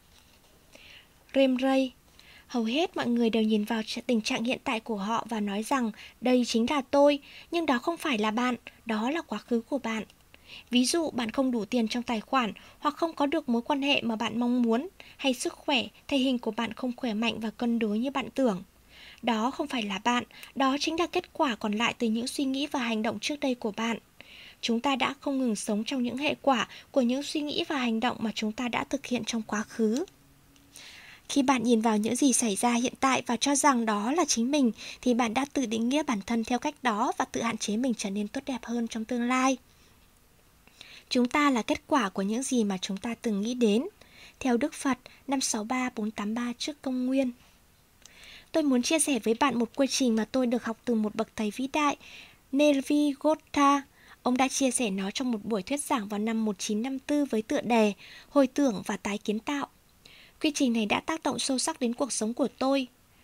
Ram Ray. Hầu hết mọi người đều nhìn vào tình trạng hiện tại của họ và nói rằng đây chính là tôi, nhưng đó không phải là bạn, đó là quá khứ của bạn. Ví dụ bạn không đủ tiền trong tài khoản hoặc không có được mối quan hệ mà bạn mong muốn, hay sức khỏe, thể hình của bạn không khỏe mạnh và cân đối như bạn tưởng. Đó không phải là bạn, đó chính là kết quả còn lại từ những suy nghĩ và hành động trước đây của bạn. Chúng ta đã không ngừng sống trong những hệ quả của những suy nghĩ và hành động mà chúng ta đã thực hiện trong quá khứ. Khi bạn nhìn vào những gì xảy ra hiện tại và cho rằng đó là chính mình, thì bạn đã tự định nghĩa bản thân theo cách đó và tự hạn chế mình trở nên tốt đẹp hơn trong tương lai. Chúng ta là kết quả của những gì mà chúng ta từng nghĩ đến. Theo Đức Phật, 563-483 trước công nguyên. Tôi muốn chia sẻ với bạn một quy trình mà tôi được học từ một bậc thầy vĩ đại, Neville Goddard. Ông đã chia sẻ nó trong một buổi thuyết giảng vào năm 1954 với tựa đề Hồi tưởng và tái kiến tạo. Quy trình này đã tác động sâu sắc đến cuộc sống của tôi.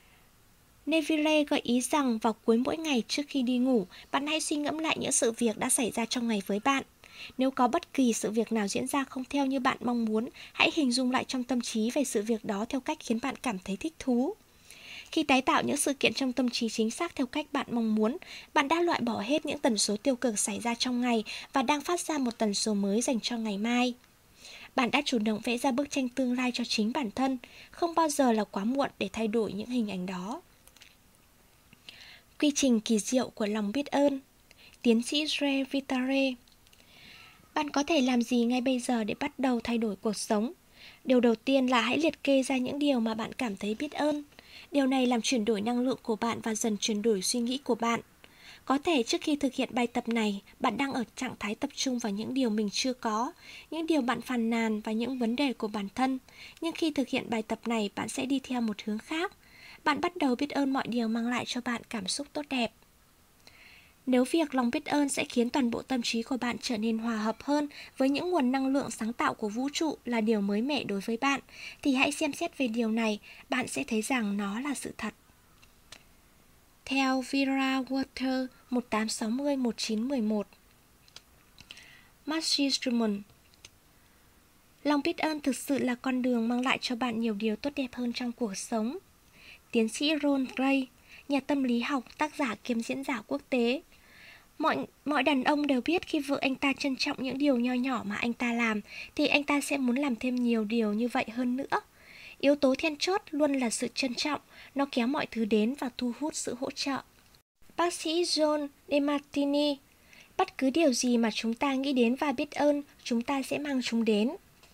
Neville gợi ý rằng vào cuối mỗi ngày trước khi đi ngủ, bạn hãy suy ngẫm lại những sự việc đã xảy ra trong ngày với bạn. Nếu có bất kỳ sự việc nào diễn ra không theo như bạn mong muốn, hãy hình dung lại trong tâm trí về sự việc đó theo cách khiến bạn cảm thấy thích thú. Khi tái tạo những sự kiện trong tâm trí chính xác theo cách bạn mong muốn, bạn đã loại bỏ hết những tần số tiêu cực xảy ra trong ngày và đang phát ra một tần số mới dành cho ngày mai. Bạn đã chủ động vẽ ra bức tranh tương lai cho chính bản thân, không bao giờ là quá muộn để thay đổi những hình ảnh đó. Quy trình kỳ diệu của lòng biết ơn. Tiến sĩ Ray Vitale. Bạn có thể làm gì ngay bây giờ để bắt đầu thay đổi cuộc sống? Điều đầu tiên là hãy liệt kê ra những điều mà bạn cảm thấy biết ơn. Điều này làm chuyển đổi năng lượng của bạn và dần chuyển đổi suy nghĩ của bạn. Có thể trước khi thực hiện bài tập này, bạn đang ở trạng thái tập trung vào những điều mình chưa có, những điều bạn phàn nàn và những vấn đề của bản thân. Nhưng khi thực hiện bài tập này, bạn sẽ đi theo một hướng khác. Bạn bắt đầu biết ơn mọi điều mang lại cho bạn cảm xúc tốt đẹp. Nếu việc lòng biết ơn sẽ khiến toàn bộ tâm trí của bạn trở nên hòa hợp hơn với những nguồn năng lượng sáng tạo của vũ trụ là điều mới mẻ đối với bạn, thì hãy xem xét về điều này, bạn sẽ thấy rằng nó là sự thật. Theo Vera Walter 1860-1911. Marcy Truman. Lòng biết ơn thực sự là con đường mang lại cho bạn nhiều điều tốt đẹp hơn trong cuộc sống. Tiến sĩ Ron Gray, nhà tâm lý học, tác giả kiêm diễn giả quốc tế. Mọi đàn ông đều biết khi vợ anh ta trân trọng những điều nho nhỏ mà anh ta làm, thì anh ta sẽ muốn làm thêm nhiều điều như vậy hơn nữa. Yếu tố then chốt luôn là sự trân trọng, nó kéo mọi thứ đến và thu hút sự hỗ trợ. Bác sĩ John DeMartini. Bất cứ điều gì mà chúng ta nghĩ đến và biết ơn, chúng ta sẽ mang chúng đến.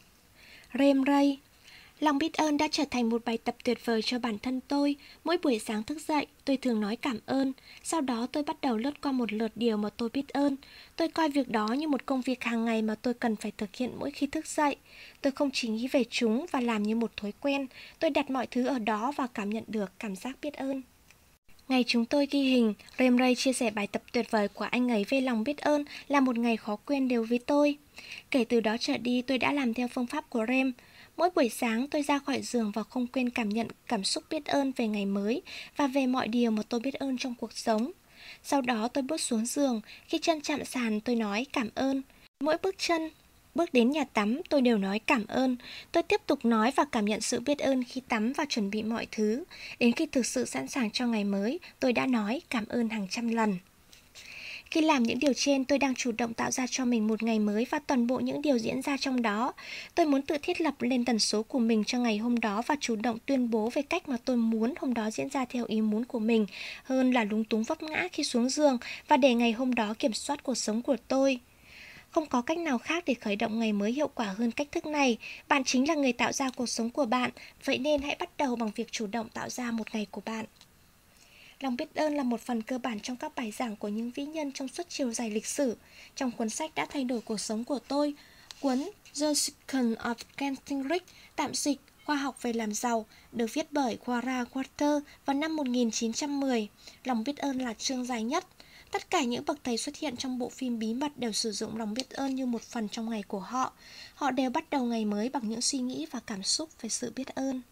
Ram Ray. Lòng biết ơn đã trở thành một bài tập tuyệt vời cho bản thân tôi. Mỗi buổi sáng thức dậy, tôi thường nói cảm ơn. Sau đó tôi bắt đầu lướt qua một lượt điều mà tôi biết ơn. Tôi coi việc đó như một công việc hàng ngày mà tôi cần phải thực hiện mỗi khi thức dậy. Tôi không chỉ nghĩ về chúng và làm như một thói quen. Tôi đặt mọi thứ ở đó và cảm nhận được cảm giác biết ơn. Ngày chúng tôi ghi hình, Ram Ray chia sẻ bài tập tuyệt vời của anh ấy về lòng biết ơn là một ngày khó quên đối với tôi. Kể từ đó trở đi, tôi đã làm theo phương pháp của Ram. Mỗi buổi sáng tôi ra khỏi giường và không quên cảm nhận cảm xúc biết ơn về ngày mới và về mọi điều mà tôi biết ơn trong cuộc sống. Sau đó tôi bước xuống giường, khi chân chạm sàn tôi nói cảm ơn. Mỗi bước đến nhà tắm tôi đều nói cảm ơn. Tôi tiếp tục nói và cảm nhận sự biết ơn khi tắm và chuẩn bị mọi thứ. Đến khi thực sự sẵn sàng cho ngày mới, tôi đã nói cảm ơn hàng trăm lần. Khi làm những điều trên, tôi đang chủ động tạo ra cho mình một ngày mới và toàn bộ những điều diễn ra trong đó. Tôi muốn tự thiết lập lên tần số của mình cho ngày hôm đó và chủ động tuyên bố về cách mà tôi muốn hôm đó diễn ra theo ý muốn của mình, hơn là lúng túng vấp ngã khi xuống giường và để ngày hôm đó kiểm soát cuộc sống của tôi. Không có cách nào khác để khởi động ngày mới hiệu quả hơn cách thức này. Bạn chính là người tạo ra cuộc sống của bạn, vậy nên hãy bắt đầu bằng việc chủ động tạo ra một ngày của bạn. Lòng biết ơn là một phần cơ bản trong các bài giảng của những vĩ nhân trong suốt chiều dài lịch sử. Trong cuốn sách đã thay đổi cuộc sống của tôi, cuốn The Secret of Getting Rich, tạm dịch Khoa học về làm giàu, được viết bởi Vera Walter vào năm 1910. Lòng biết ơn là chương dài nhất. Tất cả những bậc thầy xuất hiện trong bộ phim Bí mật đều sử dụng lòng biết ơn như một phần trong ngày của họ. Họ đều bắt đầu ngày mới bằng những suy nghĩ và cảm xúc về sự biết ơn.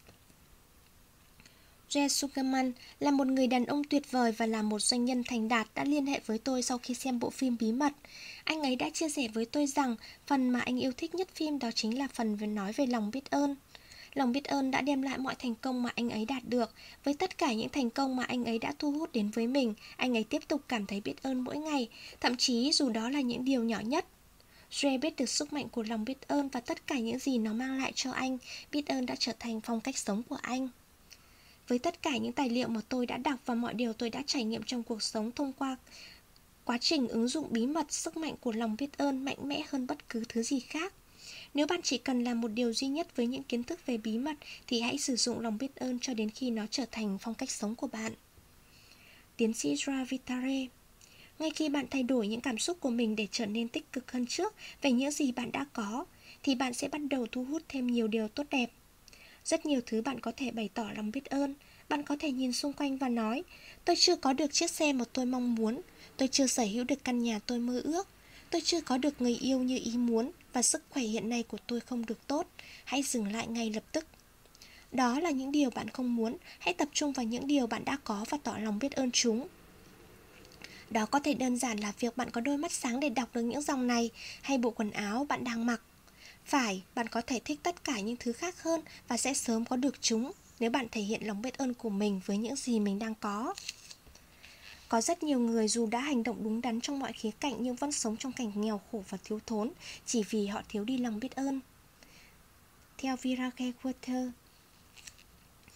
Jay Sugarman là một người đàn ông tuyệt vời và là một doanh nhân thành đạt đã liên hệ với tôi sau khi xem bộ phim Bí mật. Anh ấy đã chia sẻ với tôi rằng phần mà anh yêu thích nhất phim đó chính là phần nói về lòng biết ơn. Lòng biết ơn đã đem lại mọi thành công mà anh ấy đạt được. Với tất cả những thành công mà anh ấy đã thu hút đến với mình, anh ấy tiếp tục cảm thấy biết ơn mỗi ngày, thậm chí dù đó là những điều nhỏ nhất. Jay biết được sức mạnh của lòng biết ơn và tất cả những gì nó mang lại cho anh. Biết ơn đã trở thành phong cách sống của anh. Với tất cả những tài liệu mà tôi đã đọc và mọi điều tôi đã trải nghiệm trong cuộc sống thông qua quá trình ứng dụng bí mật, sức mạnh của lòng biết ơn mạnh mẽ hơn bất cứ thứ gì khác. Nếu bạn chỉ cần làm một điều duy nhất với những kiến thức về bí mật thì hãy sử dụng lòng biết ơn cho đến khi nó trở thành phong cách sống của bạn. Tiến sĩ Ray Vitale. Ngay khi bạn thay đổi những cảm xúc của mình để trở nên tích cực hơn trước về những gì bạn đã có, thì bạn sẽ bắt đầu thu hút thêm nhiều điều tốt đẹp. Rất nhiều thứ bạn có thể bày tỏ lòng biết ơn. Bạn có thể nhìn xung quanh và nói, tôi chưa có được chiếc xe mà tôi mong muốn, tôi chưa sở hữu được căn nhà tôi mơ ước, tôi chưa có được người yêu như ý muốn và sức khỏe hiện nay của tôi không được tốt. Hãy dừng lại ngay lập tức. Đó là những điều bạn không muốn. Hãy tập trung vào những điều bạn đã có và tỏ lòng biết ơn chúng. Đó có thể đơn giản là việc bạn có đôi mắt sáng để đọc được những dòng này, hay bộ quần áo bạn đang mặc. Phải, bạn có thể thích tất cả những thứ khác hơn và sẽ sớm có được chúng nếu bạn thể hiện lòng biết ơn của mình với những gì mình đang có. Có rất nhiều người dù đã hành động đúng đắn trong mọi khía cạnh nhưng vẫn sống trong cảnh nghèo khổ và thiếu thốn chỉ vì họ thiếu đi lòng biết ơn. Theo Vera Walter.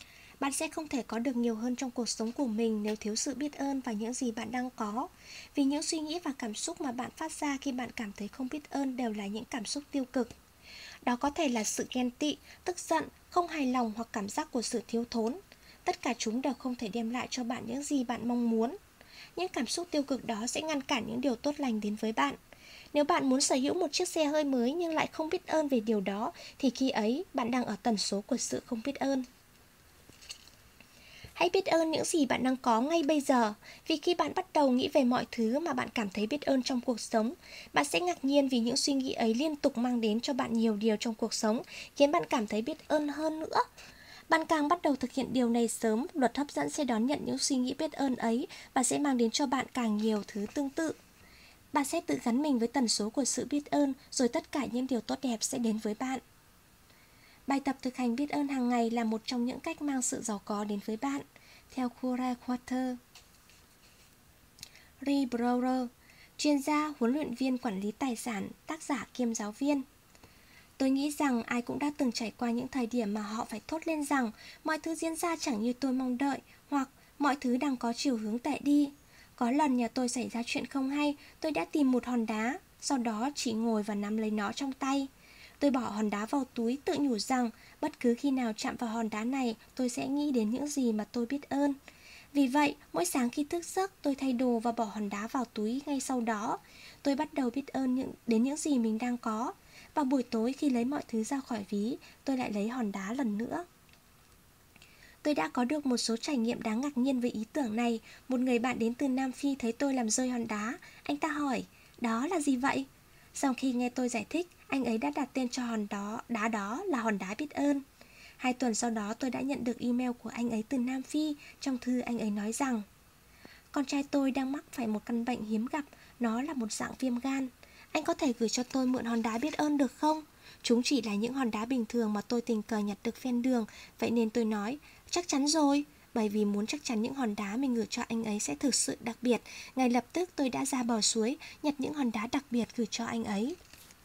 Bạn sẽ không thể có được nhiều hơn trong cuộc sống của mình nếu thiếu sự biết ơn và những gì bạn đang có. Vì những suy nghĩ và cảm xúc mà bạn phát ra khi bạn cảm thấy không biết ơn đều là những cảm xúc tiêu cực. Đó có thể là sự ghen tị, tức giận, không hài lòng hoặc cảm giác của sự thiếu thốn. Tất cả chúng đều không thể đem lại cho bạn những gì bạn mong muốn. Những cảm xúc tiêu cực đó sẽ ngăn cản những điều tốt lành đến với bạn. Nếu bạn muốn sở hữu một chiếc xe hơi mới nhưng lại không biết ơn về điều đó, thì khi ấy bạn đang ở tần số của sự không biết ơn. Hãy biết ơn những gì bạn đang có ngay bây giờ, vì khi bạn bắt đầu nghĩ về mọi thứ mà bạn cảm thấy biết ơn trong cuộc sống, bạn sẽ ngạc nhiên vì những suy nghĩ ấy liên tục mang đến cho bạn nhiều điều trong cuộc sống, khiến bạn cảm thấy biết ơn hơn nữa. Bạn càng bắt đầu thực hiện điều này sớm, luật hấp dẫn sẽ đón nhận những suy nghĩ biết ơn ấy và sẽ mang đến cho bạn càng nhiều thứ tương tự. Bạn sẽ tự gắn mình với tần số của sự biết ơn, rồi tất cả những điều tốt đẹp sẽ đến với bạn. Bài tập thực hành biết ơn hàng ngày là một trong những cách mang sự giàu có đến với bạn. Theo Cora Quater. Ray Brower, chuyên gia, huấn luyện viên quản lý tài sản, tác giả kiêm giáo viên. Tôi nghĩ rằng ai cũng đã từng trải qua những thời điểm mà họ phải thốt lên rằng mọi thứ diễn ra chẳng như tôi mong đợi, hoặc mọi thứ đang có chiều hướng tệ đi. Có lần nhà tôi xảy ra chuyện không hay, tôi đã tìm một hòn đá, sau đó chỉ ngồi và nắm lấy nó trong tay. Tôi bỏ hòn đá vào túi, tự nhủ rằng bất cứ khi nào chạm vào hòn đá này, tôi sẽ nghĩ đến những gì mà tôi biết ơn. Vì vậy, mỗi sáng khi thức giấc, tôi thay đồ và bỏ hòn đá vào túi ngay sau đó. Tôi bắt đầu biết ơn đến những gì mình đang có. Và buổi tối khi lấy mọi thứ ra khỏi ví, tôi lại lấy hòn đá lần nữa. Tôi đã có được một số trải nghiệm đáng ngạc nhiên với ý tưởng này. Một người bạn đến từ Nam Phi thấy tôi làm rơi hòn đá. Anh ta hỏi, đó là gì vậy? Sau khi nghe tôi giải thích, anh ấy đã đặt tên cho đá đó là hòn đá biết ơn. 2 tuần sau đó tôi đã nhận được email của anh ấy từ Nam Phi. Trong thư anh ấy nói rằng con trai tôi đang mắc phải một căn bệnh hiếm gặp. Nó là một dạng viêm gan. Anh có thể gửi cho tôi mượn hòn đá biết ơn được không? Chúng chỉ là những hòn đá bình thường mà tôi tình cờ nhặt được ven đường. Vậy nên tôi nói, chắc chắn rồi. Bởi vì muốn chắc chắn những hòn đá mình gửi cho anh ấy sẽ thực sự đặc biệt, ngay lập tức tôi đã ra bờ suối, nhặt những hòn đá đặc biệt gửi cho anh ấy.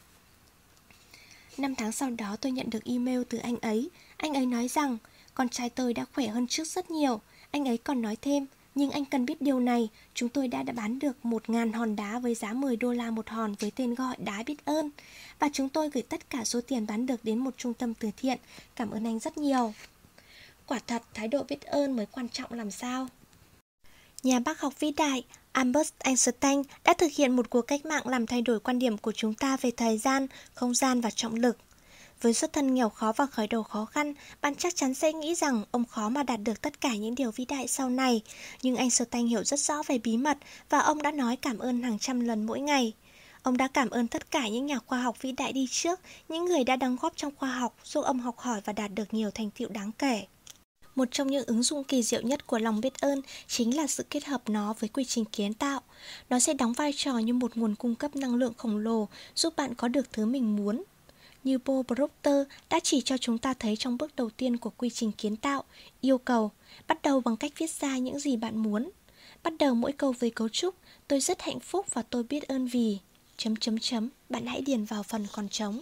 5 tháng sau đó tôi nhận được email từ anh ấy. Anh ấy nói rằng con trai tôi đã khỏe hơn trước rất nhiều. Anh ấy còn nói thêm, nhưng anh cần biết điều này, chúng tôi đã bán được 1.000 hòn đá với giá 10 đô la một hòn với tên gọi đá biết ơn. Và chúng tôi gửi tất cả số tiền bán được đến một trung tâm từ thiện. Cảm ơn anh rất nhiều. Quả thật, thái độ biết ơn mới quan trọng làm sao. Nhà bác học vĩ đại Albert Einstein đã thực hiện một cuộc cách mạng làm thay đổi quan điểm của chúng ta về thời gian, không gian và trọng lực. Với xuất thân nghèo khó và khởi đầu khó khăn, bạn chắc chắn sẽ nghĩ rằng ông khó mà đạt được tất cả những điều vĩ đại sau này. Nhưng Einstein hiểu rất rõ về bí mật và ông đã nói cảm ơn hàng trăm lần mỗi ngày. Ông đã cảm ơn tất cả những nhà khoa học vĩ đại đi trước, những người đã đóng góp trong khoa học, giúp ông học hỏi và đạt được nhiều thành tựu đáng kể. Một trong những ứng dụng kỳ diệu nhất của lòng biết ơn chính là sự kết hợp nó với quy trình kiến tạo. Nó sẽ đóng vai trò như một nguồn cung cấp năng lượng khổng lồ, giúp bạn có được thứ mình muốn. Như Bob Proctor đã chỉ cho chúng ta thấy trong bước đầu tiên của quy trình kiến tạo, yêu cầu, bắt đầu bằng cách viết ra những gì bạn muốn. Bắt đầu mỗi câu với cấu trúc, tôi rất hạnh phúc và tôi biết ơn vì... Bạn hãy điền vào phần còn trống.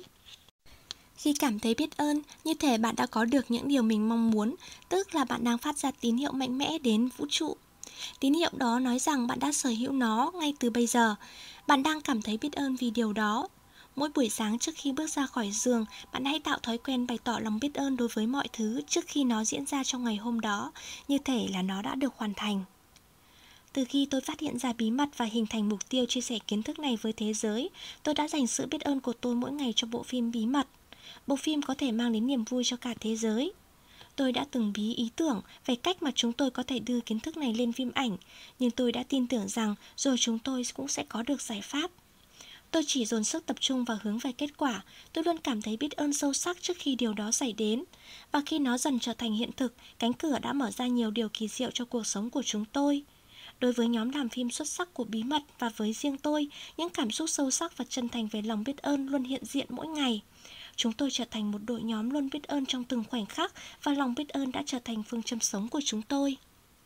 Khi cảm thấy biết ơn, như thể bạn đã có được những điều mình mong muốn, tức là bạn đang phát ra tín hiệu mạnh mẽ đến vũ trụ. Tín hiệu đó nói rằng bạn đã sở hữu nó ngay từ bây giờ. Bạn đang cảm thấy biết ơn vì điều đó. Mỗi buổi sáng trước khi bước ra khỏi giường, bạn hãy tạo thói quen bày tỏ lòng biết ơn đối với mọi thứ trước khi nó diễn ra trong ngày hôm đó, như thể là nó đã được hoàn thành. Từ khi tôi phát hiện ra bí mật và hình thành mục tiêu chia sẻ kiến thức này với thế giới, tôi đã dành sự biết ơn của tôi mỗi ngày cho bộ phim Bí mật. Bộ phim có thể mang đến niềm vui cho cả thế giới. Tôi đã từng bí ý tưởng về cách mà chúng tôi có thể đưa kiến thức này lên phim ảnh, nhưng tôi đã tin tưởng rằng rồi chúng tôi cũng sẽ có được giải pháp. Tôi chỉ dồn sức tập trung và hướng về kết quả. Tôi luôn cảm thấy biết ơn sâu sắc trước khi điều đó xảy đến. Và khi nó dần trở thành hiện thực, cánh cửa đã mở ra nhiều điều kỳ diệu cho cuộc sống của chúng tôi. Đối với nhóm làm phim xuất sắc của Bí mật và với riêng tôi, những cảm xúc sâu sắc và chân thành về lòng biết ơn luôn hiện diện mỗi ngày. Chúng tôi trở thành một đội nhóm luôn biết ơn trong từng khoảnh khắc và lòng biết ơn đã trở thành phương châm sống của chúng tôi.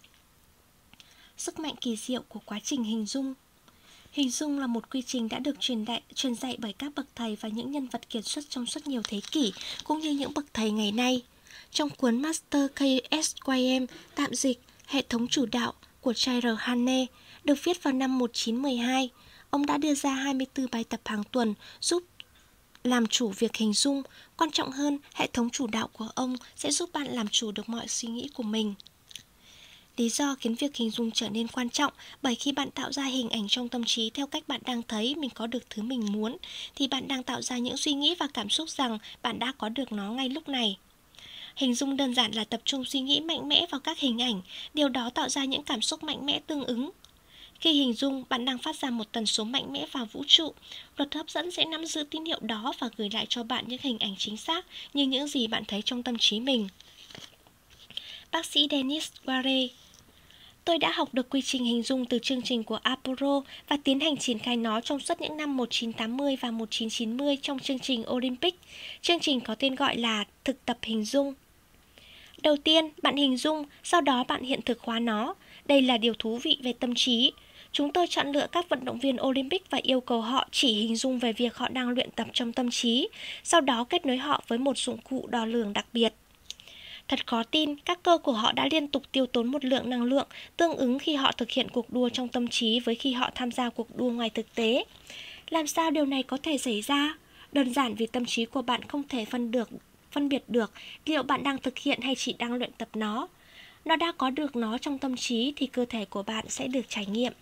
Sức mạnh kỳ diệu của quá trình hình dung. Hình dung là một quy trình đã được truyền dạy bởi các bậc thầy và những nhân vật kiệt xuất trong suốt nhiều thế kỷ, cũng như những bậc thầy ngày nay. Trong cuốn Master KSYM tạm dịch Hệ thống chủ đạo của Charles Hane được viết vào năm 1912, ông đã đưa ra 24 bài tập hàng tuần giúp làm chủ việc hình dung. Quan trọng hơn, hệ thống chủ đạo của ông sẽ giúp bạn làm chủ được mọi suy nghĩ của mình. Lý do khiến việc hình dung trở nên quan trọng bởi khi bạn tạo ra hình ảnh trong tâm trí theo cách bạn đang thấy mình có được thứ mình muốn, thì bạn đang tạo ra những suy nghĩ và cảm xúc rằng bạn đã có được nó ngay lúc này. Hình dung đơn giản là tập trung suy nghĩ mạnh mẽ vào các hình ảnh, điều đó tạo ra những cảm xúc mạnh mẽ tương ứng. Khi hình dung, bạn đang phát ra một tần số mạnh mẽ vào vũ trụ. Luật hấp dẫn sẽ nắm giữ tín hiệu đó và gửi lại cho bạn những hình ảnh chính xác như những gì bạn thấy trong tâm trí mình. Bác sĩ Dennis Ware: tôi đã học được quy trình hình dung từ chương trình của Apollo và tiến hành triển khai nó trong suốt những năm 1980 và 1990 trong chương trình Olympic. Chương trình có tên gọi là thực tập hình dung. Đầu tiên, bạn hình dung, sau đó bạn hiện thực hóa nó. Đây là điều thú vị về tâm trí. Chúng tôi chọn lựa các vận động viên Olympic và yêu cầu họ chỉ hình dung về việc họ đang luyện tập trong tâm trí, sau đó kết nối họ với một dụng cụ đo lường đặc biệt. Thật khó tin, các cơ của họ đã liên tục tiêu tốn một lượng năng lượng tương ứng khi họ thực hiện cuộc đua trong tâm trí với khi họ tham gia cuộc đua ngoài thực tế. Làm sao điều này có thể xảy ra? Đơn giản vì tâm trí của bạn không thể phân biệt được liệu bạn đang thực hiện hay chỉ đang luyện tập nó. Nó đã có được nó trong tâm trí thì cơ thể của bạn sẽ được trải nghiệm.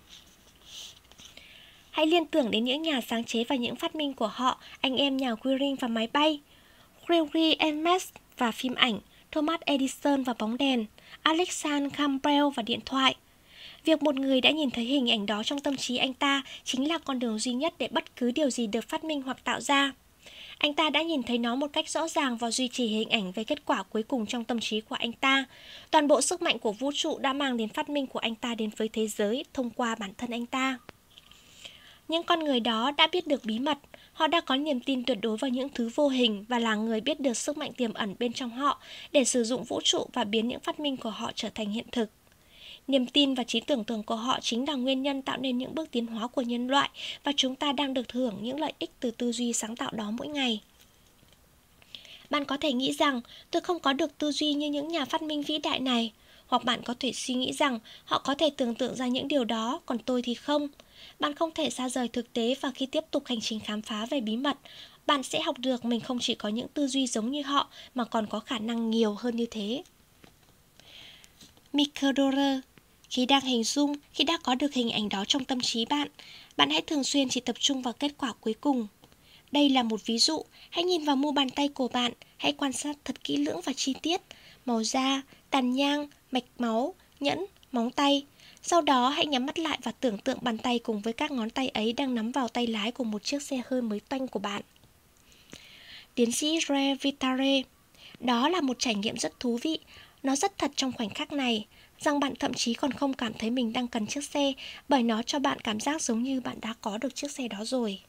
Hãy liên tưởng đến những nhà sáng chế và những phát minh của họ, anh em nhà Wiring và máy bay, Gregory Hermes và phim ảnh, Thomas Edison và bóng đèn, Alexander Graham Bell và điện thoại. Việc một người đã nhìn thấy hình ảnh đó trong tâm trí anh ta chính là con đường duy nhất để bất cứ điều gì được phát minh hoặc tạo ra. Anh ta đã nhìn thấy nó một cách rõ ràng và duy trì hình ảnh về kết quả cuối cùng trong tâm trí của anh ta. Toàn bộ sức mạnh của vũ trụ đã mang đến phát minh của anh ta đến với thế giới thông qua bản thân anh ta. Những con người đó đã biết được bí mật, họ đã có niềm tin tuyệt đối vào những thứ vô hình và là người biết được sức mạnh tiềm ẩn bên trong họ để sử dụng vũ trụ và biến những phát minh của họ trở thành hiện thực. Niềm tin và trí tưởng tượng của họ chính là nguyên nhân tạo nên những bước tiến hóa của nhân loại và chúng ta đang được hưởng những lợi ích từ tư duy sáng tạo đó mỗi ngày. Bạn có thể nghĩ rằng tôi không có được tư duy như những nhà phát minh vĩ đại này, hoặc bạn có thể suy nghĩ rằng họ có thể tưởng tượng ra những điều đó, còn tôi thì không. Bạn không thể xa rời thực tế và khi tiếp tục hành trình khám phá về bí mật, bạn sẽ học được mình không chỉ có những tư duy giống như họ mà còn có khả năng nhiều hơn như thế. Michael Dorrer: khi đang hình dung, khi đã có được hình ảnh đó trong tâm trí bạn, bạn hãy thường xuyên chỉ tập trung vào kết quả cuối cùng. Đây là một ví dụ, hãy nhìn vào mu bàn tay của bạn, hãy quan sát thật kỹ lưỡng và chi tiết, màu da, tàn nhang, mạch máu, nhẫn, móng tay. Sau đó hãy nhắm mắt lại và tưởng tượng bàn tay cùng với các ngón tay ấy đang nắm vào tay lái của một chiếc xe hơi mới toanh của bạn. Tiến sĩ Ray Vitale: đó là một trải nghiệm rất thú vị, nó rất thật trong khoảnh khắc này, rằng bạn thậm chí còn không cảm thấy mình đang cần chiếc xe bởi nó cho bạn cảm giác giống như bạn đã có được chiếc xe đó rồi.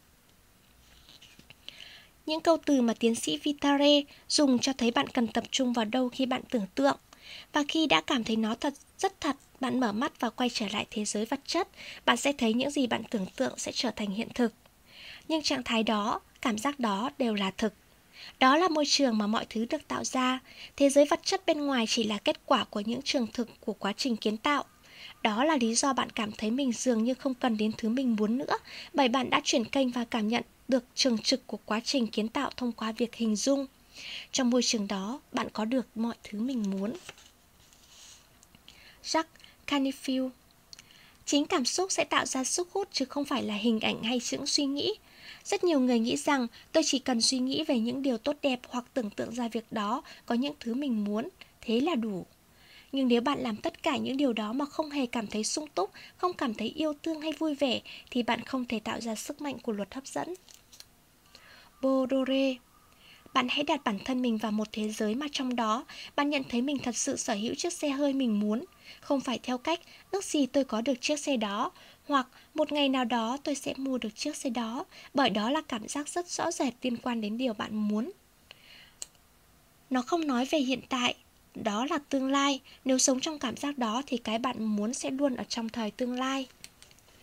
Những câu từ mà tiến sĩ Vitale dùng cho thấy bạn cần tập trung vào đâu khi bạn tưởng tượng. Và khi đã cảm thấy nó rất thật, bạn mở mắt và quay trở lại thế giới vật chất, bạn sẽ thấy những gì bạn tưởng tượng sẽ trở thành hiện thực. Nhưng trạng thái đó, cảm giác đó đều là thực. Đó là môi trường mà mọi thứ được tạo ra. Thế giới vật chất bên ngoài chỉ là kết quả của những trường thực của quá trình kiến tạo. Đó là lý do bạn cảm thấy mình dường như không cần đến thứ mình muốn nữa, bởi bạn đã chuyển kênh và cảm nhận được trường trực của quá trình kiến tạo thông qua việc hình dung. Trong môi trường đó, bạn có được mọi thứ mình muốn. Jacques Canfield: chính cảm xúc sẽ tạo ra sức hút chứ không phải là hình ảnh hay những suy nghĩ. Rất nhiều người nghĩ rằng tôi chỉ cần suy nghĩ về những điều tốt đẹp hoặc tưởng tượng ra việc đó có những thứ mình muốn, thế là đủ. Nhưng nếu bạn làm tất cả những điều đó mà không hề cảm thấy sung túc, không cảm thấy yêu thương hay vui vẻ, thì bạn không thể tạo ra sức mạnh của luật hấp dẫn. Baudelaire: bạn hãy đặt bản thân mình vào một thế giới mà trong đó bạn nhận thấy mình thật sự sở hữu chiếc xe hơi mình muốn, không phải theo cách ước gì tôi có được chiếc xe đó, hoặc một ngày nào đó tôi sẽ mua được chiếc xe đó, bởi đó là cảm giác rất rõ rệt liên quan đến điều bạn muốn. Nó không nói về hiện tại, đó là tương lai. Nếu sống trong cảm giác đó thì cái bạn muốn sẽ luôn ở trong thời tương lai.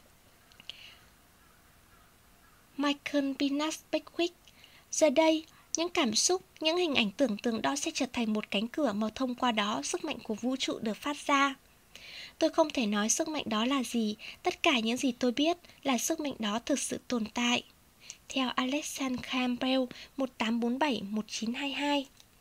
Michael Pinas Beckwith: giờ đây, những cảm xúc, những hình ảnh tưởng tượng đó sẽ trở thành một cánh cửa mà thông qua đó sức mạnh của vũ trụ được phát ra. Tôi không thể nói sức mạnh đó là gì, tất cả những gì tôi biết là sức mạnh đó thực sự tồn tại. Theo Alexander Campbell 1847-1922.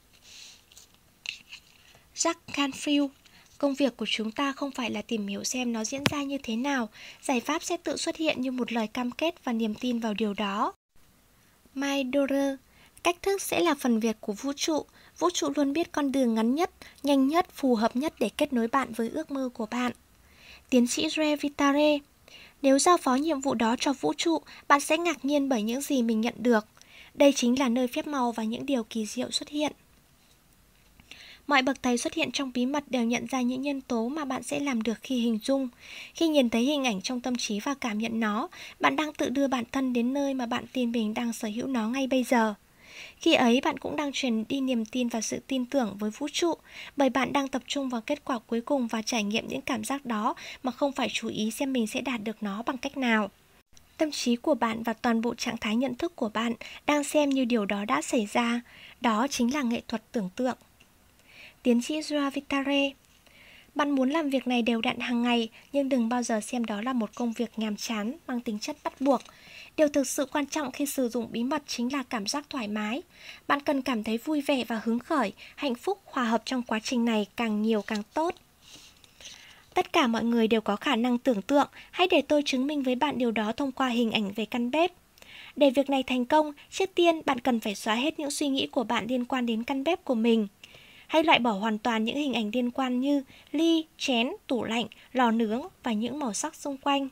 Jack Canfield: công việc của chúng ta không phải là tìm hiểu xem nó diễn ra như thế nào, giải pháp sẽ tự xuất hiện như một lời cam kết và niềm tin vào điều đó. Mike Dorer: cách thức sẽ là phần việc của vũ trụ luôn biết con đường ngắn nhất, nhanh nhất, phù hợp nhất để kết nối bạn với ước mơ của bạn. Tiến sĩ Ray Vitale: nếu giao phó nhiệm vụ đó cho vũ trụ, bạn sẽ ngạc nhiên bởi những gì mình nhận được. Đây chính là nơi phép màu và những điều kỳ diệu xuất hiện. Mọi bậc thầy xuất hiện trong bí mật đều nhận ra những nhân tố mà bạn sẽ làm được khi hình dung. Khi nhìn thấy hình ảnh trong tâm trí và cảm nhận nó, bạn đang tự đưa bản thân đến nơi mà bạn tin mình đang sở hữu nó ngay bây giờ. Khi ấy, bạn cũng đang truyền đi niềm tin và sự tin tưởng với vũ trụ, bởi bạn đang tập trung vào kết quả cuối cùng và trải nghiệm những cảm giác đó mà không phải chú ý xem mình sẽ đạt được nó bằng cách nào. Tâm trí của bạn và toàn bộ trạng thái nhận thức của bạn đang xem như điều đó đã xảy ra. Đó chính là nghệ thuật tưởng tượng. Tiến sĩ Joa Vitale: bạn muốn làm việc này đều đặn hàng ngày, nhưng đừng bao giờ xem đó là một công việc nhàm chán, mang tính chất bắt buộc. Điều thực sự quan trọng khi sử dụng bí mật chính là cảm giác thoải mái. Bạn cần cảm thấy vui vẻ và hứng khởi, hạnh phúc, hòa hợp trong quá trình này càng nhiều càng tốt. Tất cả mọi người đều có khả năng tưởng tượng, hãy để tôi chứng minh với bạn điều đó thông qua hình ảnh về căn bếp. Để việc này thành công, trước tiên bạn cần phải xóa hết những suy nghĩ của bạn liên quan đến căn bếp của mình. Hãy loại bỏ hoàn toàn những hình ảnh liên quan như ly, chén, tủ lạnh, lò nướng và những màu sắc xung quanh.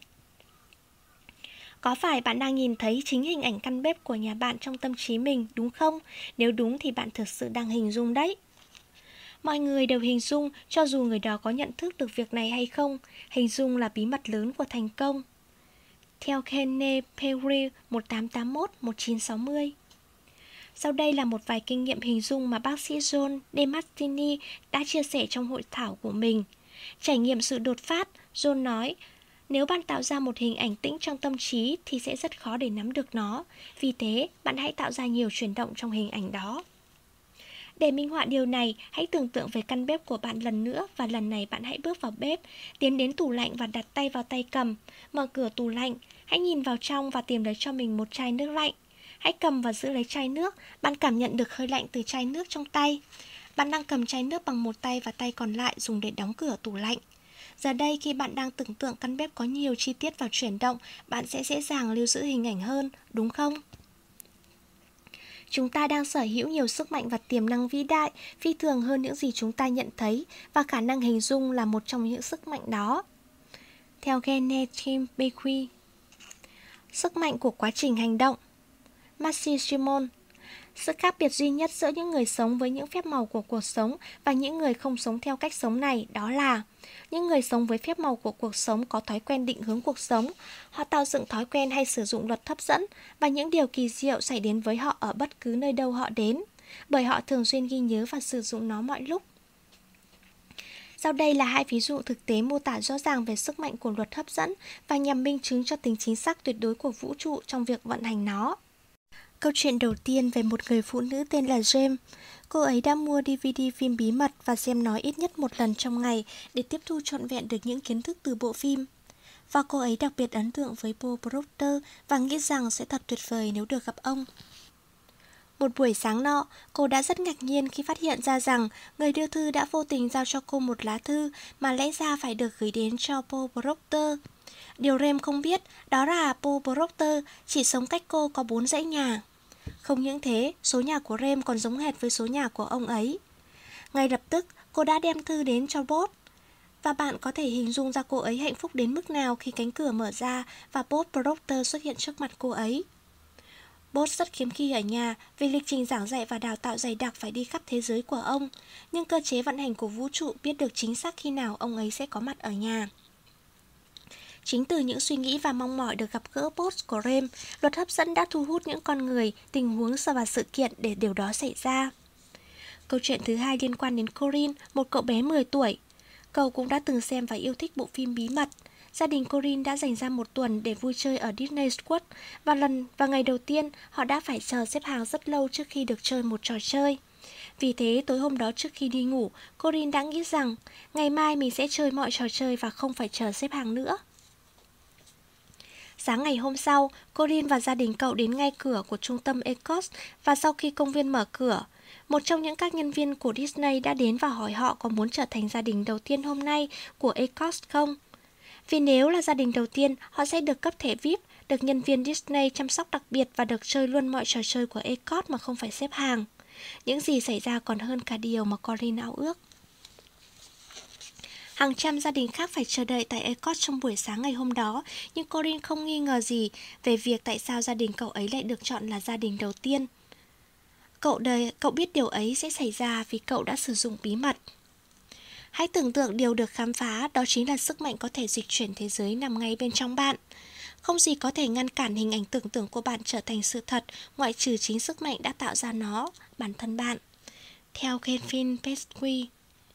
Có phải bạn đang nhìn thấy chính hình ảnh căn bếp của nhà bạn trong tâm trí mình, đúng không? Nếu đúng thì bạn thực sự đang hình dung đấy. Mọi người đều hình dung, cho dù người đó có nhận thức được việc này hay không. Hình dung là bí mật lớn của thành công. Theo Kenneth Perry 1881-1960. Sau đây là một vài kinh nghiệm hình dung mà bác sĩ John DeMartini đã chia sẻ trong hội thảo của mình. Trải nghiệm sự đột phát, John nói, nếu bạn tạo ra một hình ảnh tĩnh trong tâm trí thì sẽ rất khó để nắm được nó. Vì thế, bạn hãy tạo ra nhiều chuyển động trong hình ảnh đó. Để minh họa điều này, hãy tưởng tượng về căn bếp của bạn lần nữa và lần này bạn hãy bước vào bếp, tiến đến tủ lạnh và đặt tay vào tay cầm, mở cửa tủ lạnh, hãy nhìn vào trong và tìm lấy cho mình một chai nước lạnh. Hãy cầm và giữ lấy chai nước, bạn cảm nhận được hơi lạnh từ chai nước trong tay. Bạn đang cầm chai nước bằng một tay và tay còn lại dùng để đóng cửa tủ lạnh. Giờ đây khi bạn đang tưởng tượng căn bếp có nhiều chi tiết và chuyển động, bạn sẽ dễ dàng lưu giữ hình ảnh hơn, đúng không? Chúng ta đang sở hữu nhiều sức mạnh và tiềm năng vĩ đại, phi thường hơn những gì chúng ta nhận thấy, và khả năng hình dung là một trong những sức mạnh đó. Theo Kenneth Bequia, sức mạnh của quá trình hành động. Marcy Simon: sự khác biệt duy nhất giữa những người sống với những phép màu của cuộc sống và những người không sống theo cách sống này đó là những người sống với phép màu của cuộc sống có thói quen định hướng cuộc sống. Họ tạo dựng thói quen hay sử dụng luật hấp dẫn và những điều kỳ diệu xảy đến với họ ở bất cứ nơi đâu họ đến, bởi họ thường xuyên ghi nhớ và sử dụng nó mọi lúc. Sau đây là hai ví dụ thực tế mô tả rõ ràng về sức mạnh của luật hấp dẫn và nhằm minh chứng cho tính chính xác tuyệt đối của vũ trụ trong việc vận hành nó. Câu chuyện đầu tiên về một người phụ nữ tên là James. Cô ấy đã mua DVD phim bí mật và xem nó ít nhất một lần trong ngày để tiếp thu trọn vẹn được những kiến thức từ bộ phim. Và cô ấy đặc biệt ấn tượng với Paul Proctor và nghĩ rằng sẽ thật tuyệt vời nếu được gặp ông. Một buổi sáng nọ, cô đã rất ngạc nhiên khi phát hiện ra rằng người đưa thư đã vô tình giao cho cô một lá thư mà lẽ ra phải được gửi đến cho Paul Proctor. Điều Rem không biết đó là Paul Proctor chỉ sống cách cô có 4 dãy nhà. Không những thế, số nhà của Rem còn giống hệt với số nhà của ông ấy. Ngay lập tức, cô đã đem thư đến cho Bob. Và bạn có thể hình dung ra cô ấy hạnh phúc đến mức nào khi cánh cửa mở ra và Bob Proctor xuất hiện trước mặt cô ấy. Bob rất hiếm khi ở nhà vì lịch trình giảng dạy và đào tạo dày đặc phải đi khắp thế giới của ông, nhưng cơ chế vận hành của vũ trụ biết được chính xác khi nào ông ấy sẽ có mặt ở nhà. Chính từ những suy nghĩ và mong mỏi được gặp gỡ Bob của Rem, luật hấp dẫn đã thu hút những con người, tình huống và sự kiện để điều đó xảy ra. Câu chuyện thứ hai liên quan đến Corin, một cậu bé 10 tuổi. Cậu cũng đã từng xem và yêu thích bộ phim bí mật. gia đình Corinne đã dành ra một tuần để vui chơi ở Disney World, và ngày đầu tiên họ đã phải chờ xếp hàng rất lâu trước khi được chơi một trò chơi. Vì thế tối hôm đó trước khi đi ngủ, Corinne đã nghĩ rằng ngày mai mình sẽ chơi mọi trò chơi và không phải chờ xếp hàng nữa. Sáng ngày hôm sau, Corinne và gia đình cậu đến ngay cửa của trung tâm Epcot, và sau khi công viên mở cửa, một trong những các nhân viên của Disney đã đến và hỏi họ có muốn trở thành gia đình đầu tiên hôm nay của Epcot không. Vì nếu là gia đình đầu tiên, họ sẽ được cấp thẻ VIP, được nhân viên Disney chăm sóc đặc biệt và được chơi luôn mọi trò chơi của Epcot mà không phải xếp hàng. Những gì xảy ra còn hơn cả điều mà Corinne ao ước. Hàng trăm gia đình khác phải chờ đợi tại Epcot trong buổi sáng ngày hôm đó, nhưng Corinne không nghi ngờ gì về việc tại sao gia đình cậu ấy lại được chọn là gia đình đầu tiên. Cậu biết điều ấy sẽ xảy ra vì cậu đã sử dụng bí mật. Hãy tưởng tượng điều được khám phá, đó chính là sức mạnh có thể dịch chuyển thế giới nằm ngay bên trong bạn. Không gì có thể ngăn cản hình ảnh tưởng tượng của bạn trở thành sự thật, ngoại trừ chính sức mạnh đã tạo ra nó, bản thân bạn. Theo Kevin Pesquis.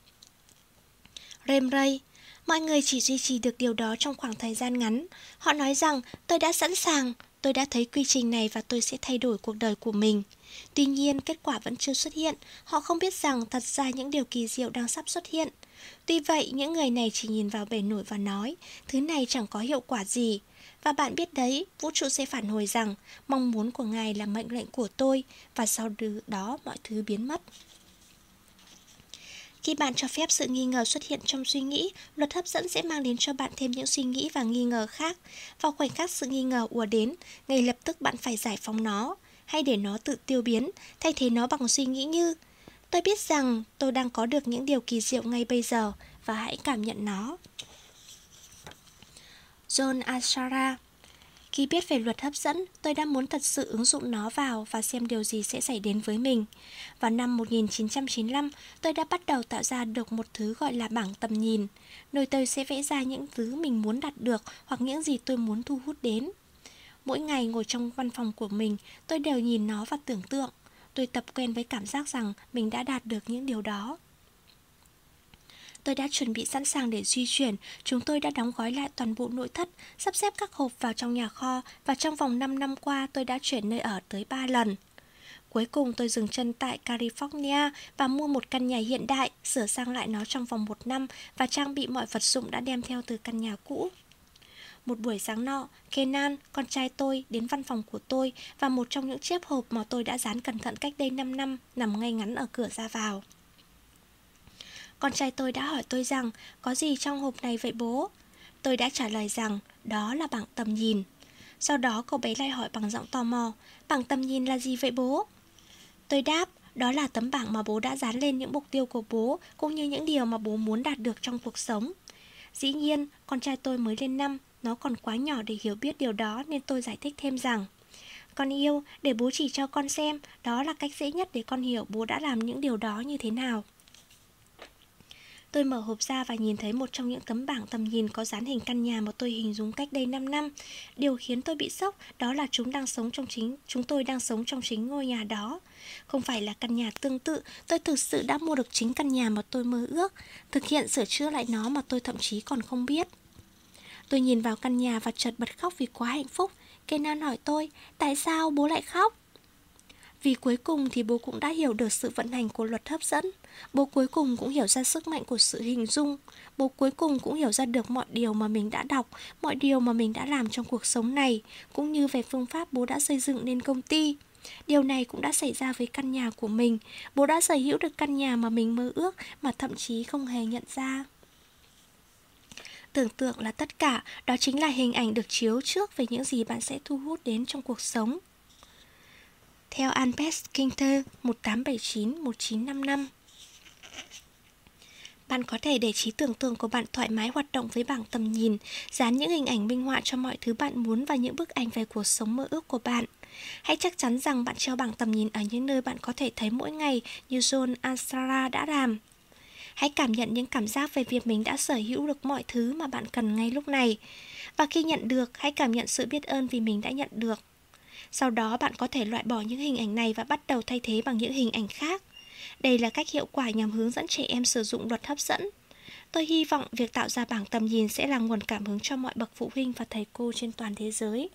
Rem Ray, mọi người chỉ duy trì được điều đó trong khoảng thời gian ngắn. Họ nói rằng, tôi đã sẵn sàng, tôi đã thấy quy trình này và tôi sẽ thay đổi cuộc đời của mình. Tuy nhiên, kết quả vẫn chưa xuất hiện. Họ không biết rằng thật ra những điều kỳ diệu đang sắp xuất hiện. Tuy vậy, những người này chỉ nhìn vào bề nổi và nói, thứ này chẳng có hiệu quả gì. Và bạn biết đấy, vũ trụ sẽ phản hồi rằng, mong muốn của ngài là mệnh lệnh của tôi, và sau đó mọi thứ biến mất. Khi bạn cho phép sự nghi ngờ xuất hiện trong suy nghĩ, luật hấp dẫn sẽ mang đến cho bạn thêm những suy nghĩ và nghi ngờ khác. Vào khoảnh khắc sự nghi ngờ ùa đến, ngay lập tức bạn phải giải phóng nó, hay để nó tự tiêu biến, thay thế nó bằng suy nghĩ như: tôi biết rằng tôi đang có được những điều kỳ diệu ngay bây giờ, và hãy cảm nhận nó. John Ashara. Khi biết về luật hấp dẫn, tôi đã muốn thật sự ứng dụng nó vào và xem điều gì sẽ xảy đến với mình. Vào năm 1995, tôi đã bắt đầu tạo ra được một thứ gọi là bảng tầm nhìn, nơi tôi sẽ vẽ ra những thứ mình muốn đạt được hoặc những gì tôi muốn thu hút đến. Mỗi ngày ngồi trong văn phòng của mình, tôi đều nhìn nó và tưởng tượng. Tôi tập quen với cảm giác rằng mình đã đạt được những điều đó. Tôi đã chuẩn bị sẵn sàng để di chuyển. Chúng tôi đã đóng gói lại toàn bộ nội thất, sắp xếp các hộp vào trong nhà kho, và trong vòng 5 năm qua tôi đã chuyển nơi ở tới 3 lần. Cuối cùng tôi dừng chân tại California và mua một căn nhà hiện đại, sửa sang lại nó trong vòng 1 năm và trang bị mọi vật dụng đã đem theo từ căn nhà cũ. Một buổi sáng nọ, Kenan, con trai tôi, đến văn phòng của tôi và một trong những chiếc hộp mà tôi đã dán cẩn thận cách đây 5 năm nằm ngay ngắn ở cửa ra vào. Con trai tôi đã hỏi tôi rằng, có gì trong hộp này vậy bố? Tôi đã trả lời rằng, đó là bảng tầm nhìn. Sau đó cậu bé lại hỏi bằng giọng tò mò, bảng tầm nhìn là gì vậy bố? Tôi đáp, đó là tấm bảng mà bố đã dán lên những mục tiêu của bố, cũng như những điều mà bố muốn đạt được trong cuộc sống. Dĩ nhiên, con trai tôi mới lên 5, nó còn quá nhỏ để hiểu biết điều đó, nên tôi giải thích thêm rằng, con yêu, để bố chỉ cho con xem, đó là cách dễ nhất để con hiểu bố đã làm những điều đó như thế nào. Tôi mở hộp ra và nhìn thấy một trong những tấm bảng tầm nhìn có dán hình căn nhà mà tôi hình dung cách đây 5 năm. Điều khiến tôi bị sốc đó là chúng tôi đang sống trong chính ngôi nhà đó. Không phải là căn nhà tương tự, tôi thực sự đã mua được chính căn nhà mà tôi mơ ước, thực hiện sửa chữa lại nó mà tôi thậm chí còn không biết. Tôi nhìn vào căn nhà và chợt bật khóc vì quá hạnh phúc. Kenan hỏi tôi, tại sao bố lại khóc? Vì cuối cùng thì bố cũng đã hiểu được sự vận hành của luật hấp dẫn. Bố cuối cùng cũng hiểu ra sức mạnh của sự hình dung. Bố cuối cùng cũng hiểu ra được mọi điều mà mình đã đọc, mọi điều mà mình đã làm trong cuộc sống này, cũng như về phương pháp bố đã xây dựng nên công ty. Điều này cũng đã xảy ra với căn nhà của mình. Bố đã sở hữu được căn nhà mà mình mơ ước mà thậm chí không hề nhận ra. Tưởng tượng là tất cả, đó chính là hình ảnh được chiếu trước về những gì bạn sẽ thu hút đến trong cuộc sống. Theo Albert Skinner 1879-1955. Bạn có thể để trí tưởng tượng của bạn thoải mái hoạt động với bảng tầm nhìn, dán những hình ảnh minh họa cho mọi thứ bạn muốn và những bức ảnh về cuộc sống mơ ước của bạn. Hãy chắc chắn rằng bạn treo bảng tầm nhìn ở những nơi bạn có thể thấy mỗi ngày như John Ashara đã làm. Hãy cảm nhận những cảm giác về việc mình đã sở hữu được mọi thứ mà bạn cần ngay lúc này. Và khi nhận được, hãy cảm nhận sự biết ơn vì mình đã nhận được. Sau đó bạn có thể loại bỏ những hình ảnh này và bắt đầu thay thế bằng những hình ảnh khác. Đây là cách hiệu quả nhằm hướng dẫn trẻ em sử dụng luật hấp dẫn. Tôi hy vọng việc tạo ra bảng tầm nhìn sẽ là nguồn cảm hứng cho mọi bậc phụ huynh và thầy cô trên toàn thế giới.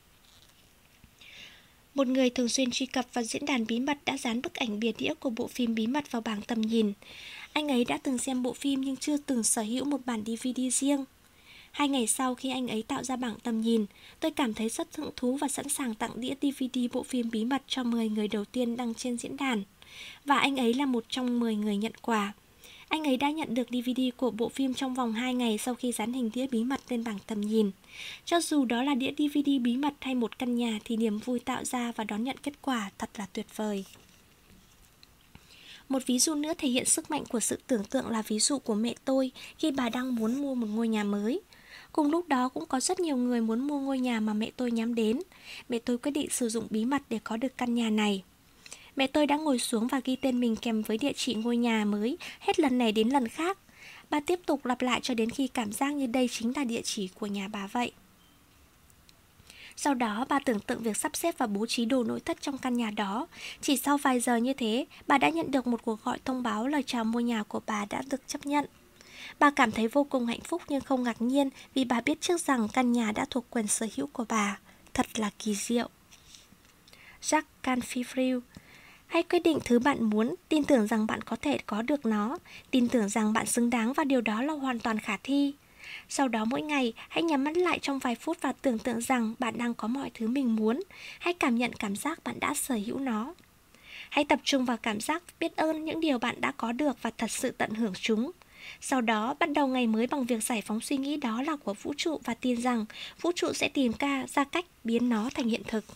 Một người thường xuyên truy cập vào diễn đàn bí mật đã dán bức ảnh bìa đĩa của bộ phim bí mật vào bảng tầm nhìn. Anh ấy đã từng xem bộ phim nhưng chưa từng sở hữu một bản DVD riêng. 2 ngày sau khi anh ấy tạo ra bảng tầm nhìn, tôi cảm thấy rất hứng thú và sẵn sàng tặng đĩa DVD bộ phim bí mật cho 10 người đầu tiên đăng trên diễn đàn. Và anh ấy là một trong 10 người nhận quà. Anh ấy đã nhận được DVD của bộ phim trong vòng 2 ngày sau khi dán hình đĩa bí mật lên bảng tầm nhìn. Cho dù đó là đĩa DVD bí mật hay một căn nhà thì niềm vui tạo ra và đón nhận kết quả thật là tuyệt vời. Một ví dụ nữa thể hiện sức mạnh của sự tưởng tượng là ví dụ của mẹ tôi khi bà đang muốn mua một ngôi nhà mới. Cùng lúc đó cũng có rất nhiều người muốn mua ngôi nhà mà mẹ tôi nhắm đến. Mẹ tôi quyết định sử dụng bí mật để có được căn nhà này. Mẹ tôi đã ngồi xuống và ghi tên mình kèm với địa chỉ ngôi nhà mới, hết lần này đến lần khác. Bà tiếp tục lặp lại cho đến khi cảm giác như đây chính là địa chỉ của nhà bà vậy. Sau đó, bà tưởng tượng việc sắp xếp và bố trí đồ nội thất trong căn nhà đó. Chỉ sau vài giờ như thế, bà đã nhận được một cuộc gọi thông báo lời chào mua nhà của bà đã được chấp nhận. Bà cảm thấy vô cùng hạnh phúc nhưng không ngạc nhiên vì bà biết trước rằng căn nhà đã thuộc quyền sở hữu của bà. Thật là kỳ diệu. Jack Canfield. Hãy quyết định thứ bạn muốn, tin tưởng rằng bạn có thể có được nó, tin tưởng rằng bạn xứng đáng và điều đó là hoàn toàn khả thi. Sau đó mỗi ngày, hãy nhắm mắt lại trong vài phút và tưởng tượng rằng bạn đang có mọi thứ mình muốn. Hãy cảm nhận cảm giác bạn đã sở hữu nó. Hãy tập trung vào cảm giác biết ơn những điều bạn đã có được và thật sự tận hưởng chúng. Sau đó, bắt đầu ngày mới bằng việc giải phóng suy nghĩ đó là của vũ trụ và tin rằng vũ trụ sẽ tìm ra cách biến nó thành hiện thực.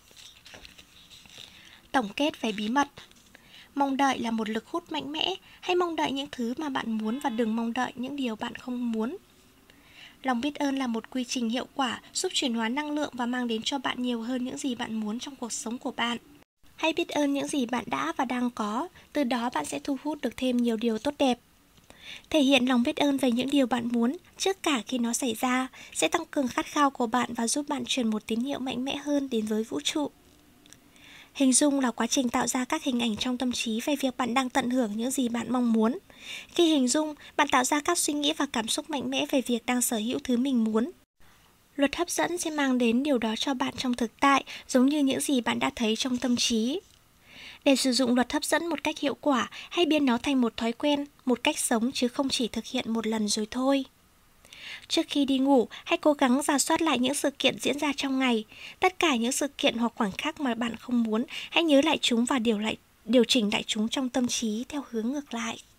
Tổng kết về bí mật. Mong đợi là một lực hút mạnh mẽ. Hãy mong đợi những thứ mà bạn muốn và đừng mong đợi những điều bạn không muốn. Lòng biết ơn là một quy trình hiệu quả giúp chuyển hóa năng lượng và mang đến cho bạn nhiều hơn những gì bạn muốn trong cuộc sống của bạn. Hãy biết ơn những gì bạn đã và đang có, từ đó bạn sẽ thu hút được thêm nhiều điều tốt đẹp. Thể hiện lòng biết ơn về những điều bạn muốn trước cả khi nó xảy ra sẽ tăng cường khát khao của bạn và giúp bạn truyền một tín hiệu mạnh mẽ hơn đến với vũ trụ. Hình dung là quá trình tạo ra các hình ảnh trong tâm trí về việc bạn đang tận hưởng những gì bạn mong muốn. Khi hình dung, bạn tạo ra các suy nghĩ và cảm xúc mạnh mẽ về việc đang sở hữu thứ mình muốn. Luật hấp dẫn sẽ mang đến điều đó cho bạn trong thực tại, giống như những gì bạn đã thấy trong tâm trí. Để sử dụng luật hấp dẫn một cách hiệu quả, hãy biến nó thành một thói quen, một cách sống chứ không chỉ thực hiện một lần rồi thôi. Trước khi đi ngủ, hãy cố gắng rà soát lại những sự kiện diễn ra trong ngày. Tất cả những sự kiện hoặc khoảnh khắc mà bạn không muốn, hãy nhớ lại chúng và điều chỉnh lại chúng trong tâm trí theo hướng ngược lại.